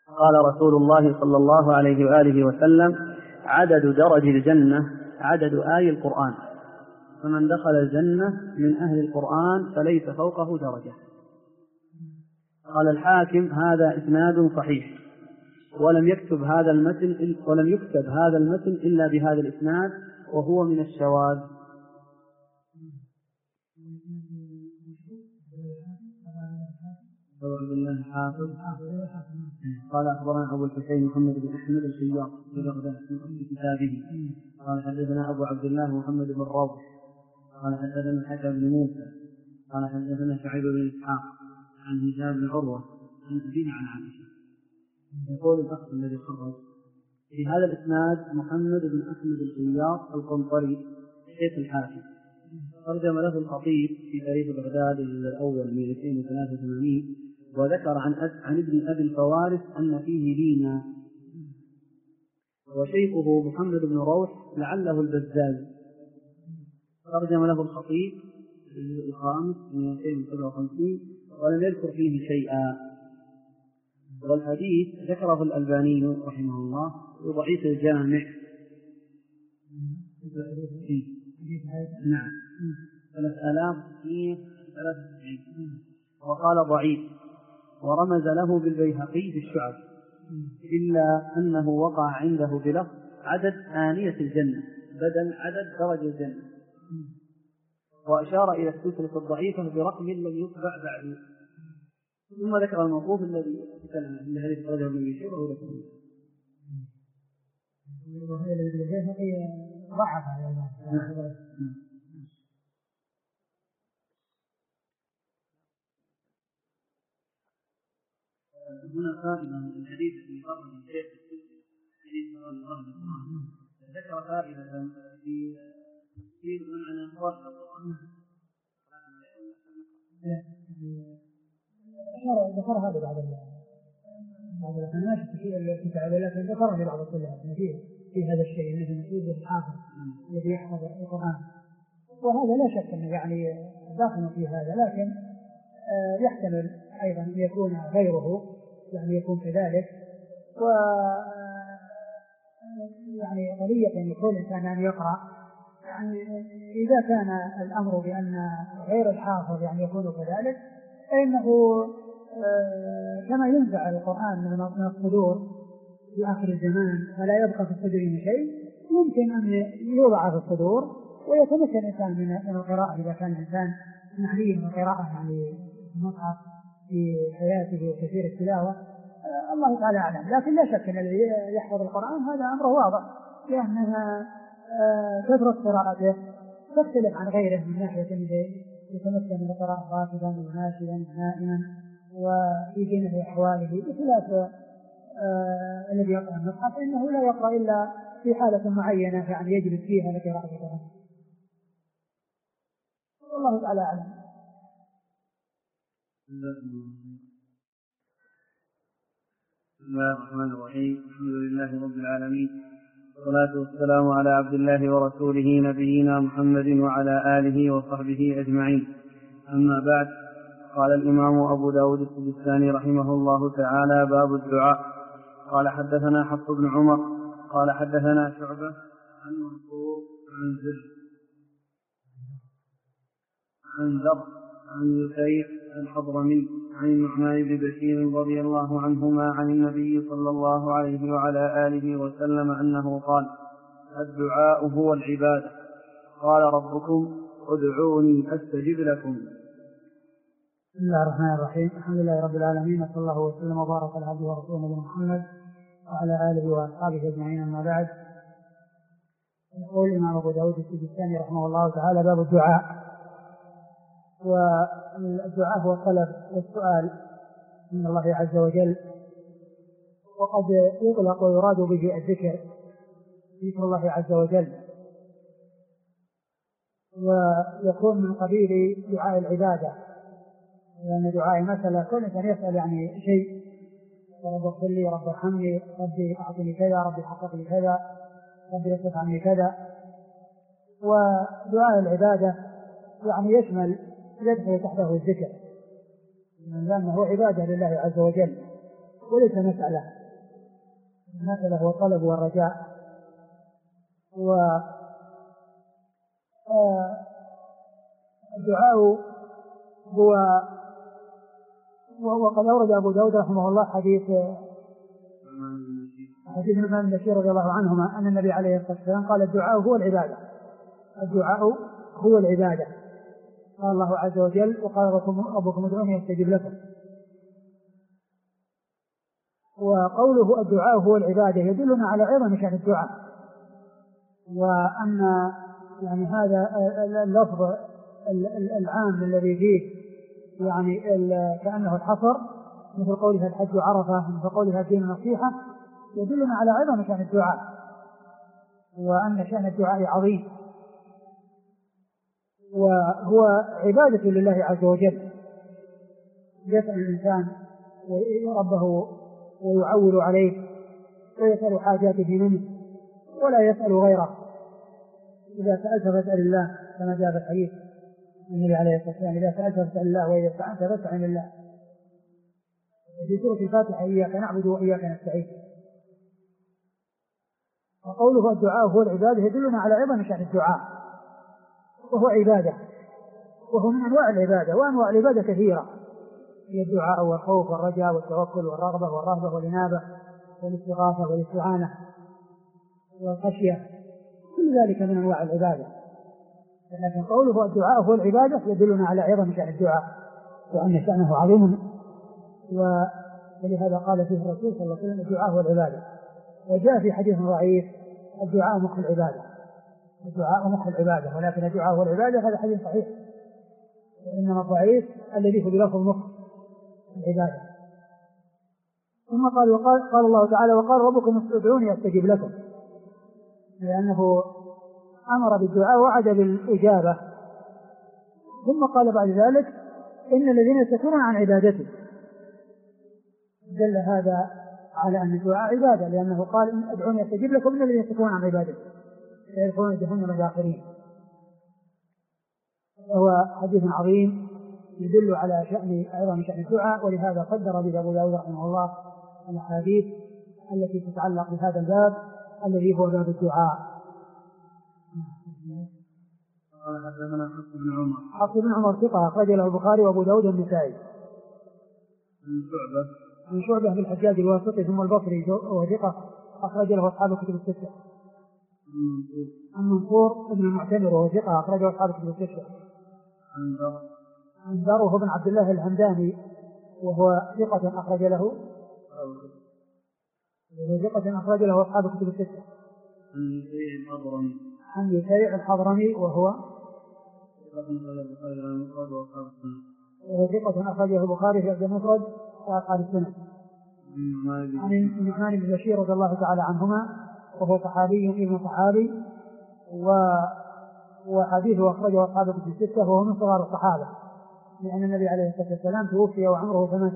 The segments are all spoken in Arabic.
قال رسول الله صلى الله عليه وآله وسلم: عدد درج الجنة عدد آي القرآن، فمن دخل الجنة من أهل القرآن فليس فوقه درجة. قال الحاكم: هذا إسناد صحيح، ولم يكتب هذا المتن إلا بهذا الإسناد، وهو من الشواذ. قال أخبرنا أبو الحسين محمد بن أحمد الخياط في بغداد في كتابه. قال حدثنا أبو عبد الله محمد بن روح قال حدثنا الحكم بن موسى قال حدثنا شعيب بن إسحاق عن هشام بن عروة عن أبيه عن عائشة. يقول الأخ الذي خرج في هذا الإسناد محمد بن أحمد الخياط القنطري شيخ الحاكم، ترجم له الخطيب في تاريخ بغداد الأول 283، وذكر عن ابن أبي الفوارس أن فيه لينا، وشيخه محمد بن روح لعله البزاز. ترجم له الخطيب في الخامس 257 ولم يذكر فيه شيئا. والحديث ذكره الألباني رحمه الله وضعيف الجامع. نعم 3093 وقال ضعيف، ورمز له بالبيهقي في الشعب، إلا أنه وقع عنده بلفظ عدد آنية الجنة بدل عدد درج الجنة، وأشار إلى السلسلة الضعيفة برقم لم يتبع بعد، ثم ذكر الموقوف الذي الذي أخرجه ابن بشير وهو ذكره. وهي البيهقي ضعفها هنا فائدة من الحديث في قرن الشيخ حديث ذكر فائدة في معنى خاصة ذكر هذا بعض الناس في تعالى، لكن ذكر في بعض الكلام في هذا الشيء الذي موجود الحافظ الذي يحفظ القرآن، وهذا لا شك أنه يعني داخل في هذا، لكن يحتمل أيضا أن يكون غيره يعني يكون كذلك. و يعني قضية أن يكون الإنسان أن يقرأ، يعني إذا كان الأمر بأن غير الحافظ يعني يكون كذلك، فإنه كما ينزع القرآن من الصدور في آخر الزمان فلا يبقى في الصدور من شيء، ممكن أن يوضع في الصدور ويتمكن الإنسان من القراءة إذا كان الإنسان معنيه من القراءة يعني المصحف في حياته وكثير التلاوة. الله تعالى أعلم، لكن لا شك أن الذي يحفظ القرآن هذا أمره واضح، لأنها كثرة قراءته تختلف عن غيره من ناحية يتمكن من القراءة راكبا وناشدا نائما وفي جميع أحواله، بخلاف الذي يقرأ المصحف إنه لا يقرأ إلا في حالة معينة يعني يجلس فيها لقراءة القرآن. والله تعالى أعلم. بسم الله الرحمن الرحيم. الحمد لله رب العالمين، والصلاة والسلام على عبد الله ورسوله نبينا محمد وعلى آله وصحبه أجمعين. أما بعد، قال الإمام أبو داود السجستاني رحمه الله تعالى: باب الدعاء. قال حدثنا حفص بن عمر قال حدثنا شعبة عن منصور عن زر عن ذر عن زكير الحضرمي عن النعمان بن بشير رضي الله عنهما عن النبي صلى الله عليه وعلى آله وسلم أنه قال: الدعاء هو العبادة. قال ربكم: ادعوني أستجب لكم. بسم الله الرحمن الرحيم. الحمد لله رب العالمين، صلى الله وسلم وبارك على عبده ورسوله نبينا محمد وعلى آله وأصحابه أجمعين. أما بعد، يقول الإمام أبو داود السجستاني رحمه الله تعالى: باب الدعاء. والدعاء هو الطلب والسؤال من الله عز وجل، وقد يطلق ويراد به الذكر، ذكر الله عز وجل، ويكون من قبيل دعاء العبادة، لأن يعني دعاء مثلا كل إنسان يسأل يعني شيء: رب اغفر لي، رب ارحمني، ربي أعطني كذا، ربي حقق لي كذا، ربي اصرف عني كذا. ودعاء العبادة يعني يشمل يدخل تحته الذكر، لأنه عبادة لله عز وجل وليس مسألة. المسألة هو الطلب والرجاء. والدعاء هو، وقد أورد أبو داود رحمه الله حديث نعمان بن بشير رضي الله عنهما أن النبي عليه الصلاة والسلام قال الدعاء هو العبادة. الدعاء هو العبادة. قال الله عز وجل وقال ربكم ادعوني أستجب لكم. وقوله الدعاء هو العبادة يدلنا على عظم شأن الدعاء، وأن يعني هذا اللفظ العام الذي فيه يعني كأنه الحصر، مثل قولها الحج عرفة، مثل قولها الدين نصيحة، يدلنا على عظم شأن الدعاء، وأن شأن الدعاء عظيم، وهو عبادة لله عز وجل. يسأل الإنسان ربه ويعول عليه ويسأل حاجاته منه ولا يسأل غيره. إذا سألت فاسأل الله، كما جاء في الحديث النبي عليه الصلاة والسلام إذا سألت فاسأل الله وإذا استعنت فاستعن بالله. في سورة الفاتحة إياك نعبد وإياك نستعين. وقوله الدعاء هو العبادة يدلنا على عظم شأن الدعاء، وهو عبادة، وهو من أنواع العبادة، وأنواع العبادة كثيرة، هي الدعاء والخوف والرجاء والتوكل والرغبة والرهبة والإنابة والاستغاثة والاستعانة والخشية، كل ذلك من أنواع العبادة. لكن قوله الدعاء هو العبادة يدلنا على عظم شأن الدعاء وأن شأنه عظيم، ولهذا قال فيه الرسول صلى الله عليه وسلم الدعاء هو العبادة. وجاء في حديث ضعيف الدعاء مخ العبادة، الدعاء مخ العبادة، ولكن الدعاء هو العبادة هذا حديث صحيح، وإنما الضعيف الذي هو بلفظ مخ العبادة. ثم قال الله تعالى وقال ربكم ادعوني أستجب لكم، لأنه أمر بالدعاء ووعد بالإجابة. ثم قال بعد ذلك إن الذين يستكبرون عن عبادته، دل هذا على أن الدعاء عبادة، لأنه قال ادعوني أستجب لكم إن الذين يستكبرون عن عبادته سيدخلون جهنم داخرين. وهو حديث عظيم يدل على عظم شأن الدعاء، ولهذا قدر به أبو داود رحمه الله الأحاديث التي تتعلق بهذا الباب الذي هو باب الدعاء. حفص بن عمر ثقة أخرج له البخاري وأبو داود والنسائي. من شعبة بالحجاج الواسطي ثم البصري وهو ثقة أخرج له أصحاب الكتب الستة. عن منصور بن المعتمر وهو ثقة أخرج له أصحاب الكتب الستة. عن ذر بن عبد الله الهمداني وهو ثقة أخرج له أصحاب الكتب الستة. عن يسيع الحضرمي وهو ثقة أخرجه البخاري في المفرد وأصحاب السنة. عن نعمان بن بشير رضي الله تعالى عنهما وهو صحابي ابن صحابي، وحديثه أخرجه أصحاب الكتب الستة، وهو من صغار الصحابة، لأن النبي عليه الصلاة والسلام توفي وعمره 8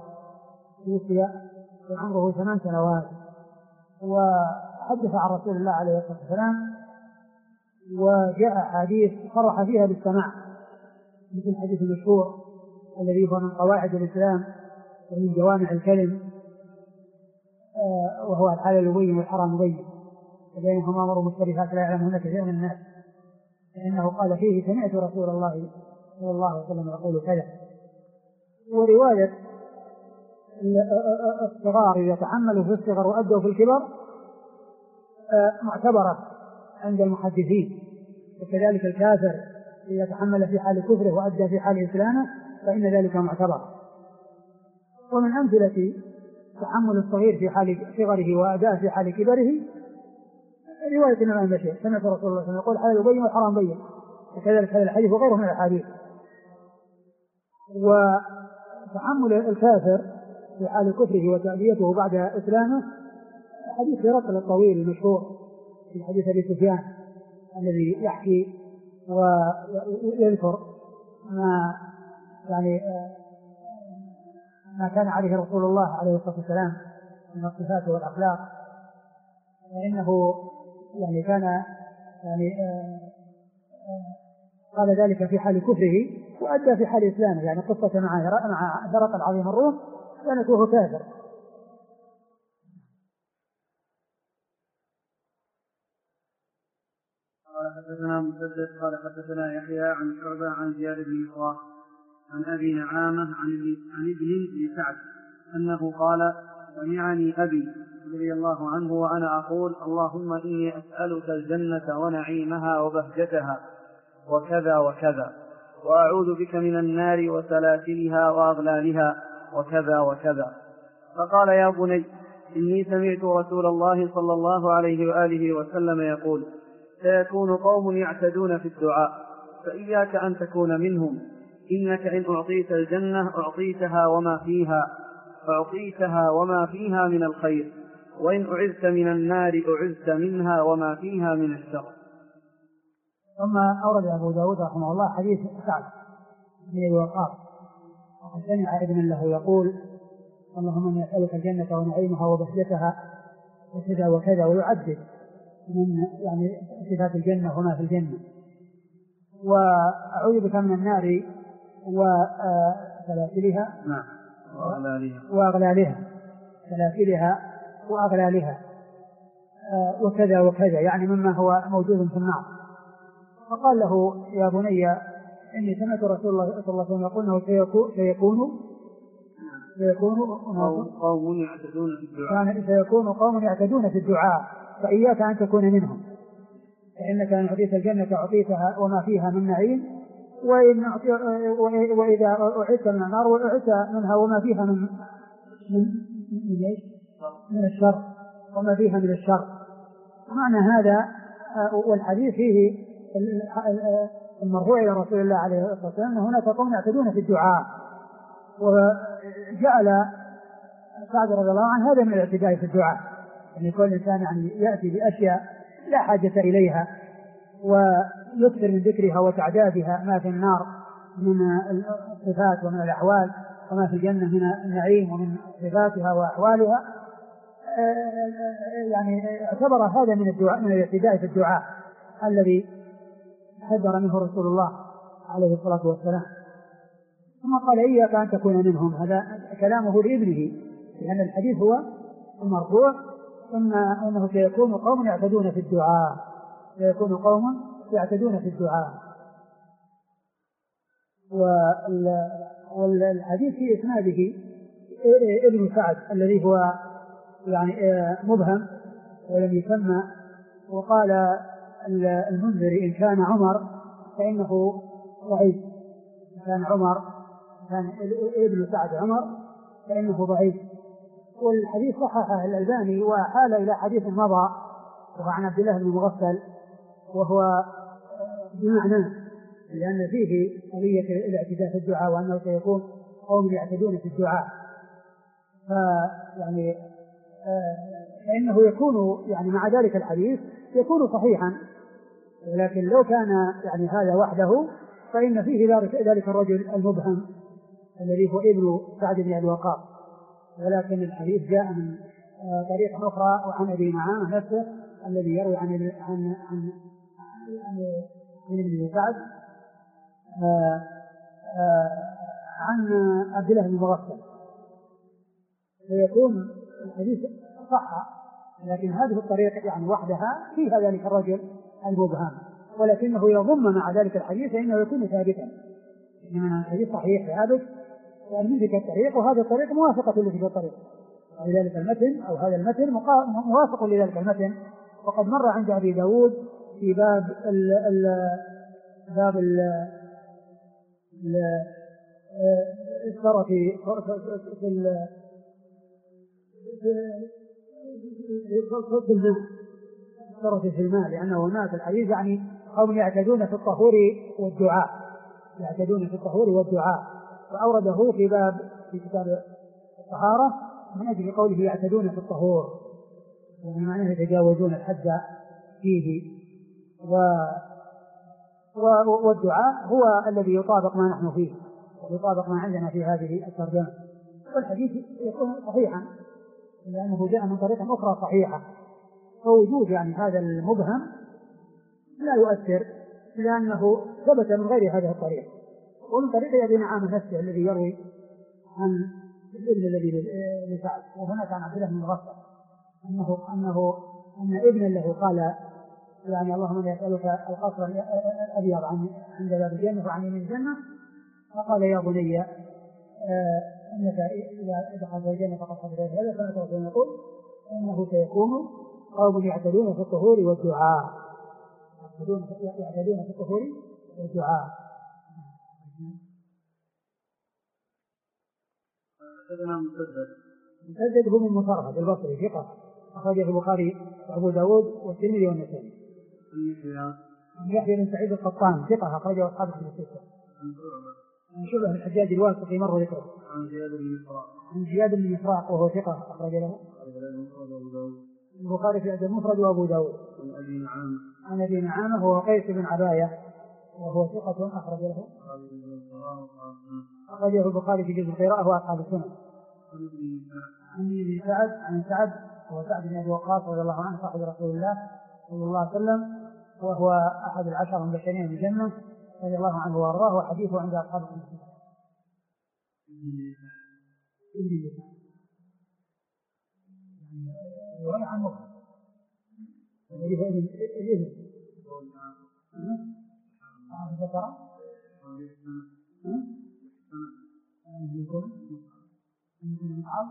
سنوات، وحدث عن رسول الله عليه الصلاة والسلام، وجاء حديث صرح فيها بالسماع، مثل الحديث المشهور الذي هو من قواعد الإسلام ومن جوامع الكلم، وهو الحلال يبين والحرام يبين وبينهما أمور مشتبهات لا يعلمهن كثير من الناس، فإنه قال فيه سمعت رسول الله صلى الله عليه وسلم يقول كذا. ورواية الصغار إذا تحملوا في الصغر وأدوا في الكبر معتبرة عند المحدثين، وكذلك الكافر إذا تحمل في حال كفره وأدى في حال إسلامه فإن ذلك معتبر. ومن أمثلة تحمل الصغير في حال صغره وأداء في حال كبره رواية نعمان بن بشير سمعت رسول الله صلى الله عليه وسلم يقول الحلال يبين والحرام يبين، وكذلك هذا الحديث وغيره من الأحاديث. وتحمل الكافر في حال كفره وتأديته بعد إسلامه حديث هرقل الطويل المشهور في حديث أبي سفيان الذي يحكي ويذكر ما كان عليه رسول الله عليه الصلاة والسلام من الصفات والأخلاق، فإنه كان قال ذلك في حال كفره وأدى في حال إسلامه، قصة مع هرقل عظيم الروم كانت وهو كافر. قال حدثنا مسدد قال حدثنا يحيى عن شعبة عن زياد بن إسراء عن أبي نعامة عن ابن سعد أنه قال سمعني أبي رضي الله عنه وأنا أقول اللهم إني أسألك الجنة ونعيمها وبهجتها وكذا وكذا، وأعوذ بك من النار وسلاسلها وأغلالها وكذا وكذا. فقال يا بني إني سمعت رسول الله صلى الله عليه وآله وسلم يقول سيكون قوم يعتدون في الدعاء فإياك أن تكون منهم، إنك إن أعطيت الجنة أعطيتها وما فيها من الخير، وإن أعذت من النار أعذت منها وما فيها من الشر. ثم أورد أبو داود رحمه الله حديث سعد بن أبي وقاص سمع ابن له يقول اللهم إني أسألك الجنة ونعيمها وبهجتها وكذا وكذا، ويعدد من يعني صفات الجنة وما في الجنة، وأعوذ بك من النار وسلاسلها وأغلالها سلاسلها وأغلالها وكذا وكذا، يعني مما هو موجود في النار. فقال له يا بني إني سمعت رسول الله صلى الله عليه وسلم يقول أنه سيكون قوم يعتدون في الدعاء فإياك أن تكون منهم، فإنك إن أعطيت الجنة أعطيتها وما فيها من نعيم، وإذا أعدت من النار وأعدت منها وما فيها من الشر وما فيها من الشر. معنى هذا والحديث فيه المرفوع إلى رسول الله عليه الصلاة والسلام أن هناك قوم يعتدون في الدعاء، وجعل سعد رضي الله عنه هذا من الاعتداء في الدعاء، أن يكون الإنسان يعني يأتي بأشياء لا حاجة إليها ويكثر من ذكرها وتعدادها ما في النار من الصفات ومن الأحوال، وما في الجنة من النعيم ومن صفاتها وأحوالها، يعني اعتبر هذا من الدعاء من الاعتداء في الدعاء الذي حذر منه رسول الله عليه الصلاة والسلام. ثم قال إياك أن تكون منهم، هذا كلامه لابنه، لأن الحديث هو المرفوع أنه سيكون قوم يعتدون في الدعاء، سيكون قوم يعتدون في الدعاء. والحديث في إسناده ابن سعد الذي هو يعني مبهم ولم يسمى، وقال المنذر إن كان عمر فإنه ضعيف، كان ابن سعد عمر فإنه ضعيف. والحديث صححه الألباني وحال إلى حديث مضى وهو عن عبد الله بن مغفل، وهو بمعنى لأن فيه قضية الاعتداء في الدعاء وأنه سيكون قوم يعتدون في الدعاء، فيعني فإنه يكون يعني مع ذلك الحديث يكون صحيحا، ولكن لو كان يعني هذا وحده فإن فيه ذلك الرجل المبهم الذي هو ابن سعد بن أبي وقاص، ولكن الحديث جاء من طريق أخرى وعن أبي نعامة نفسه الذي يروي عن ابن سعد عن عبد الله بن مغفل، فيكون الحديث صح، لكن هذه الطريقة يعني وحدها فيها ذلك الرجل المبهم، ولكنه يضم مع ذلك الحديث فإنه يكون ثابتا، إنما الحديث صحيح ثابت ومن ذلك الطريق، وهذا الطريق موافقة لذلك الطريق، ولذلك المتن أو هذا المتن موافق لذلك المتن. وقد مر عند أبي داود في باب الشرف في المال، لأنه هناك الحديث يعني قوم يعتدون في الطهور والدعاء، وأورده في باب في كتاب الطهارة من أجل قوله يعتدون في الطهور، يعني معناه يتجاوزون الحد فيه، والدعاء هو الذي يطابق ما نحن فيه ويطابق ما عندنا في هذه الترجمة. والحديث يكون صحيحا لأنه جاء من طريق أخرى صحيحة، فوجود يعني هذا المبهم لا يؤثر لأنه ثبت من غير هذه الطريق، ومن طريق أبي نعامة نفسه الذي يروي عن الابن الذي لسعد، وهنا كان عبد الله بن مغفل أن ابنا له قال يعني اللهم إني أسألك القصر الأبيض عند باب الجنة وعن يمين الجنة، فقال يا بني إنك إذا دخلت الجنة فقد حدث هذا، فأنا يقول إنه سيكون قوم يعتدون في الطهور والدعاء، يعتدون في الطهور والدعاء. مسدد هو من مصرف البصري ثقة، أخرجه البخاري وأبو داود والترمذي والنسائي. يحيى بن سعيد القطان ثقة، أخرجه أصحاب الكتب الستة. شبه الحجاج الواسطي مر ذكره. عن زياد بن مفراق وهو ثقة، أخرج له البخاري في الأدب المفرد وأبو داود. عن أبي نعامة وهو قيس بن عباية وهو ثقة، أخرج له أخرجه البخاري في جزء القراءة وأصحاب السنن. عن سعد وهو سعد بن أبي وقاص رضي الله عنه صاحب رسول الله صلى الله عليه وسلم، وهو أحد العشر المبشرين بالجنة رضي الله عنه وأرضاه، وحديثه عند أصحاب السنن. ولا عن مصر الإذن ذكر يكون مصعب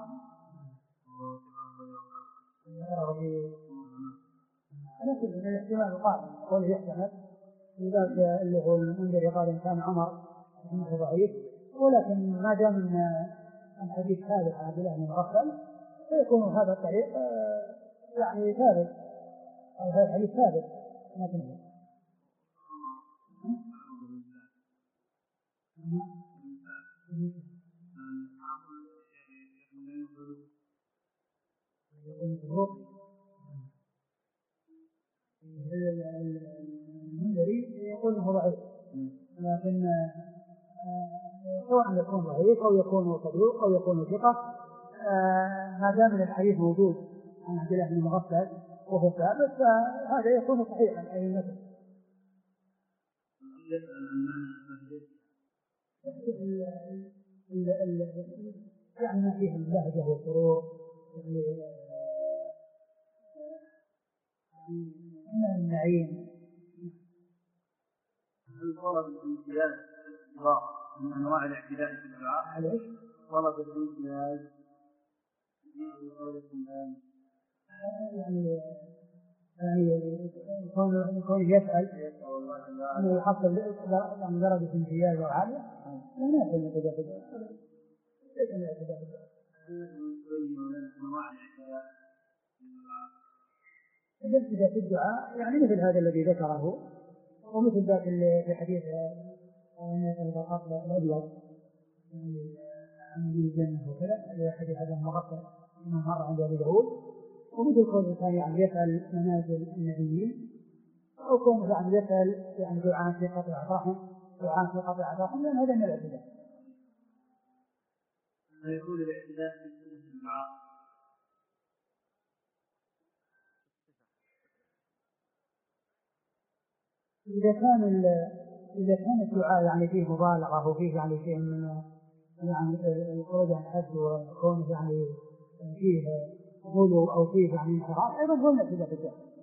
على كل من الاحتمال قال قوله يحتمل لذلك اللي هو المنذر قال إن كان عمر إنه ضعيف، ولكن ما دام أن الحديث ثابت عن عبد الله بن مغفل فيكون هذا الطريق يعني ثابت، أو هذا الحديث ثابت ما تنهي. المنذري يقول انه ضعيف، لكن سواء يكون ضعيف او يكون صدوق او يكون ثقة، ما دام الحديث موجود عن عبد الله بن مغفل وهو ثابت فهذا يكون صحيحا اي مثل. يعني ما فيه اللهجة والسرور، يعني النعيم. هل طلب الامتياز من انواع الاعتداء في الدعاء؟ عليك طلب الامتياز يعني يكون يسأل أنه يحصل عن درجة امتياز عالية، لا يكون يتجاهل. الابتداء في الدعاء يعني مثل هذا الذي ذكره، ومثل ذاك في حديث الأبيض عن الجنة وكذا، حديث هذا مغفل مر عند أبي داود، ومثل قول الثاني يعني يسأل منازل النبيين، أو كون يعني يسأل يعني دعاء في قطع رحم، دعاء في قطع رحم، لأن هذا من الاعتداء. يقول الاعتداء في الدعاء إذا كان الدعاء يعني فيه مبالغة وفيه يعني شيء من يعني الخروج عن الحد وكونه يعني فيه غلو أو فيه يعني انحراف، أيضا هو الاعتداء في الدعاء.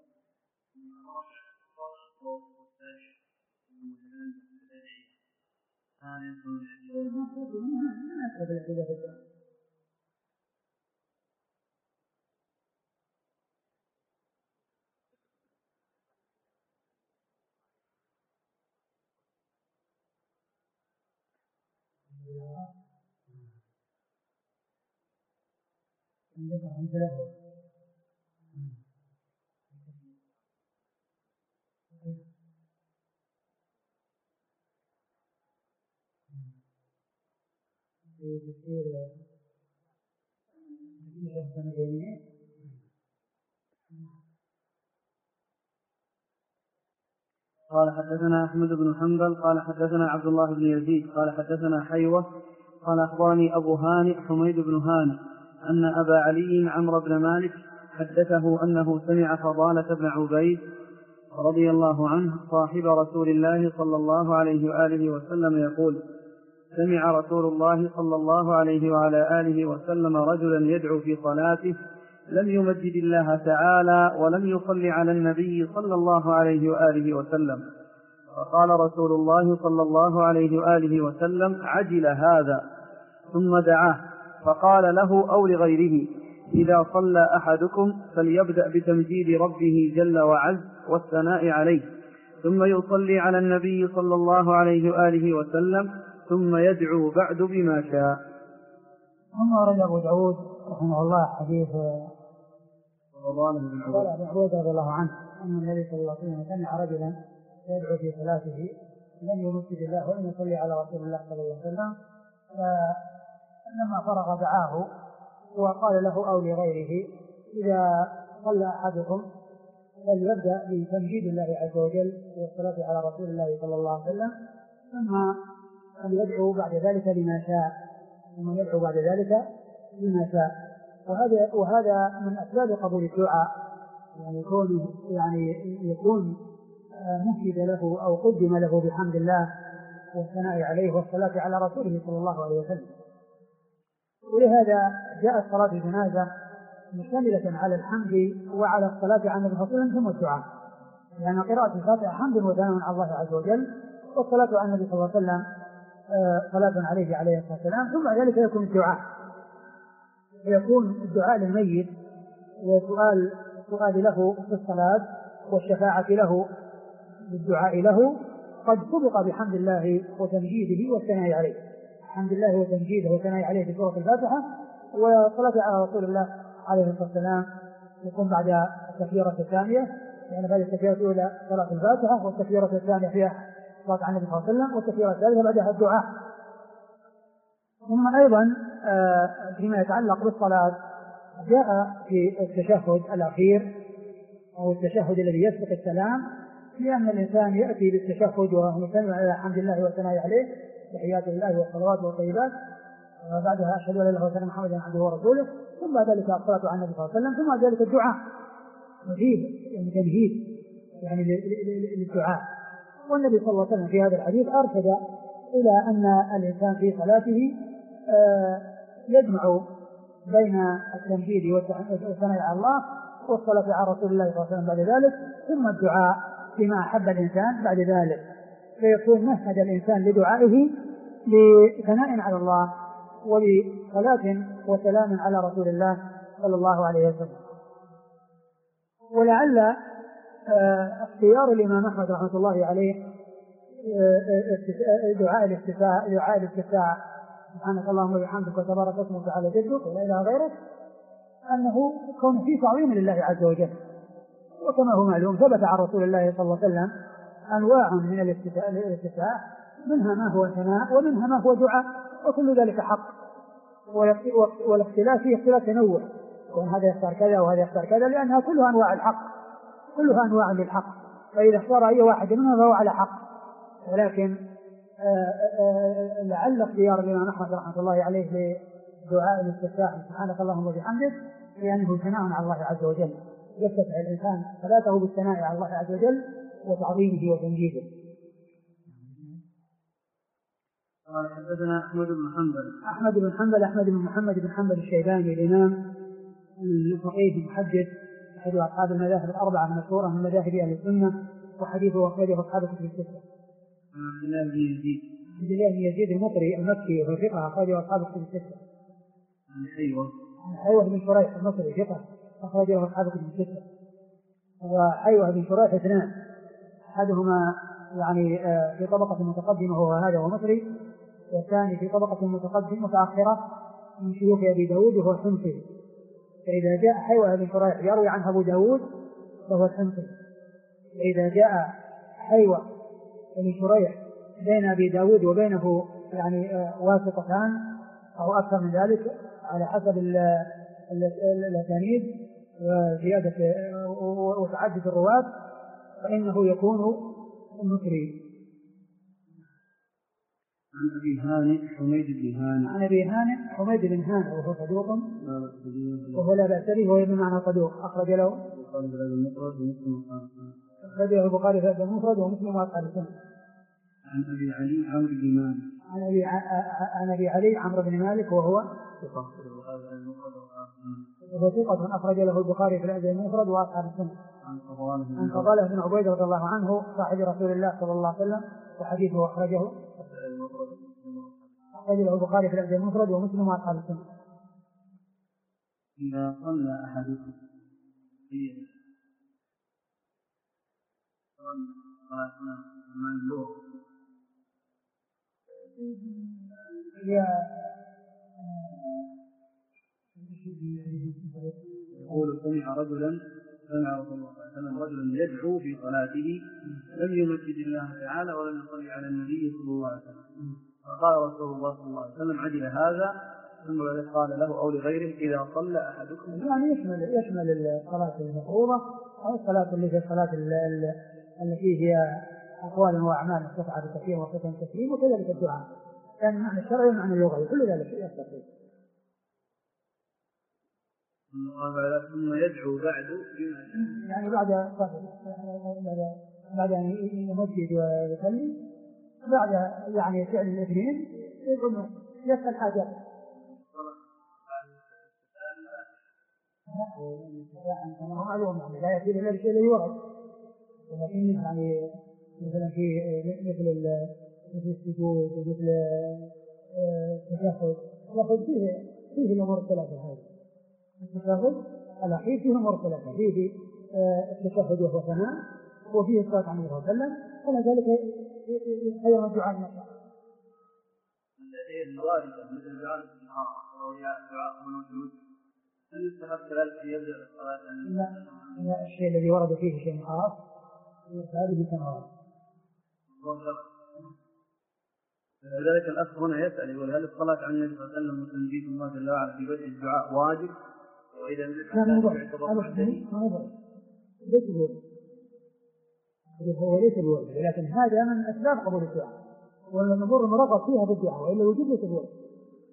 قال حدثنا أحمد بن حنبل قال حدثنا عبد الله بن يزيد قال حدثنا حيوة قال أخبرني أبو هانئ حميد بن هانئ أن أبا علي عمرو بن مالك حدثه أنه سمع فضالة بن عبيد رضي الله عنه صاحب رسول الله صلى الله عليه وآله وسلم يقول: سمع رسول الله صلى الله عليه وعلى آله وسلم رجلا يدعو في صلاته لم يمجد الله تعالى ولم يصل على النبي صلى الله عليه وآله وسلم. فقال رسول الله صلى الله عليه وآله وسلم: عجل هذا. ثم دعاه فقال له أو لغيره: إذا صلى أحدكم فليبدأ بتمجيد ربه جل وعز والثناء عليه، ثم يصلي على النبي صلى الله عليه وآله وسلم، ثم يدعو بعد بما شاء. ثم ورد أبو داود رحمه الله حديث رضوان بن عبود رضي الله عنه أن النبي صلى الله عليه وسلم سمع رجلا يدعو في صلاته لم يمجد الله ولم يصلي على رسول الله صلى الله عليه وسلم، فلما فرغ دعاه وقال له أو لغيره: إذا صلى أحدكم فليبدأ بتمجيد الله عز وجل والصلاة على رسول الله صلى الله عليه وسلم، ثم يدعو بعد ذلك لما شاء. وهذا من أسباب قبول الدعاء، يعني يكون مفيد له أو قدم له بحمد الله والثناء عليه والصلاة على رسوله صلى الله عليه وسلم. ولهذا جاءت صلاة الجنازة مشتملة على الحمد وعلى الصلاة على النبي صلى الله عليه وسلم ثم الدعاء، لأن قراءة الفاتحة حمد وثناء على الله عز وجل، والصلاة على النبي صلى الله عليه وسلم صلاة عليه الصلاة والسلام، ثم ذلك يكون الدعاء، ويكون الدعاء للميت وسؤال له في الصلاة والشفاعة له بالدعاء له قد سبق بحمد الله وتمجيده والثناء عليه. حمد الله وتمجيده والثناء عليه في سورة الفاتحة، والصلاة على رسول الله عليه الصلاة والسلام يكون بعد التكبيرة الثانية، يعني بعد التكبيرة الأولى صلاة الفاتحة، والتكبيرة الثانية فيها صلاة على النبي صلى الله عليه وسلم، والتكبيرة الثالثة بعدها الدعاء. ثم أيضا فيما يتعلق بالصلاة جاء في التشهد الأخير أو التشهد الذي يسبق السلام، لأن الإنسان يأتي بالتشهد وهو مستمع على حمد الله والثناء عليه تحيات الله والصلوات والطيبات، وبعدها أشهد أن لا إله إلا الله وأن محمدا عبده ورسوله، ثم بعد ذلك الصلاة على النبي صلى الله عليه وسلم، ثم بعد ذلك الدعاء تمهيد يعني للدعاء. والنبي صلى الله عليه وسلم في هذا الحديث أرشد إلى أن الإنسان في صلاته يجمع بين التمجيد والثناء على الله والصلاة على رسول الله صلى الله عليه وسلم بعد ذلك، ثم الدعاء فيما أحب الإنسان بعد ذلك، فيكون مهد الإنسان لدعائه لثناء على الله ولصلاة وسلام على رسول الله صلى الله عليه وسلم. ولعل اختيار الإمام أحمد رحمة الله عليه دعاء الاستفتاح سبحانك اللهم وبحمدك وتبارك اسمك وتعالى جدك ولا إله غيرك، أنه كون فيه تعظيم لله عز وجل. وكما هو معلوم ثبت عن رسول الله صلى الله عليه وسلم أنواع من الاستفتاح، منها ما هو ثناء ومنها ما هو دعاء، وكل ذلك حق، والاختلاف فيه اختلاف تنوع، وأن هذا يختار كذا وهذا يختار كذا، لأنها كلها أنواع الحق، كلها أنواع للحق، فإذا اختار أي واحد منها فهو على حق. ولكن لعل اختيار الإمام أحمد رحمة الله عليه لدعاء الاستفتاح سبحانك اللهم وبحمدك لأنه ثناء على الله عز وجل، يفتتح الإنسان صلاته بالثناء على الله عز وجل وتعظيمه وتمجيده. قال حدثنا أحمد بن محمد بن حنبل الشيباني الإمام الفقيه المحدث أحد أصحاب المذاهب الأربعة المشهورة من مذاهب أهل السنة، وحديثه أخرجه أصحاب الكتب الستة. عبد الله بن يزيد المصري المكي وهو ثقة أخرجه أصحاب الكتب الستة. عن حيوة بن شريح المصري ثقة أخرجه أصحاب الكتب الستة. وحيوة بن شريح اثنان، أحدهما يعني في طبقة متقدمة وهو هذا وهو مصري، والثاني في طبقة متأخرة من شيوخ أبي داود وهو حمصي. فإذا جاء حيوة بن شريح يروي عنه أبو داود فهو الحمصي، إذا جاء حيوة بن شريح بين أبي داود وبينه يعني واسطتان أو أكثر من ذلك على حسب الأسانيد وزيادة وتعدد الرواة، فإنه يكون مصري. عن أبي هانئ حميد بن هانئ وهو صدوق وهو لا بأس به، وهو بمعنى صدوق، أخرج له البخاري في الأدب المفرد ومسلم وأصحاب السنة. عن أبي علي عمرو بن مالك عن أبي علي عمرو بن مالك وهو وهو ثقة أخرج له البخاري في الأدب المفرد وأصحاب السنة. عن فضالة بن عبيد رضي الله عنه صاحب رسول الله صلى الله عليه وسلم، وحديثه أخرجه له البخاري في الأدب المفرد ومسلم وأصحاب السنة. إذا صلى أحدكم في يقول سمع رسول الله صلى الله عليه وسلم رجلا يدعو في صلاته لم يمجد الله تعالى ولم يصلي على النبي صلى الله عليه وسلم، فقال رسول الله صلى الله عليه وسلم عجل هذا، ثم قال له أو لغيره إذا صلى أحدكم. يعني يشمل الصلاة المفروضة أو الصلاة اللي في الصلاة التي هي أقوال وأعمال مستطاعة التكريم وفتن التكريم، وكذلك الدعاء، يعني معنى الشرعي ومعنى اللغوي كل ذلك يستطيع. ثم يدعو بعد يعني بعد أن يمجد ويصلي، بعد يعني فعل الاثنين يقول يسأل حاجات. معلوم يعني لا يصير إلا الشيء الذي ورد، ولكن يعني مثلا في مثل السجود ومثل التشهد يأخذ فيه الأمور الثلاثة هذه. التشهد الأخير فيه أمور ثلاثة، فيه التشهد وهو ثناء، وفيه الصلاة عليه وسلم، ولا ذلك يتخير الدعاء النشاء. الواردة مثل دعاء الاستخارة أو دعاء الموجود هل يستحق ذلك يبدأ الصلاة؟ لا، الشيء الذي ورد فيه شيء خاص هذه كما لذلك الأخ هنا يسأل يقول هل الصلاة على النبي صلى الله عليه وسلم وتنزيل الله جل وعلا في بدء الدعاء واجب؟ وإذا هو ليس بواجب، لكن هذا من أسباب قبول الدعاء، والأمور المرغب فيها بالدعاء، وإلا وجوب ليس بواجب.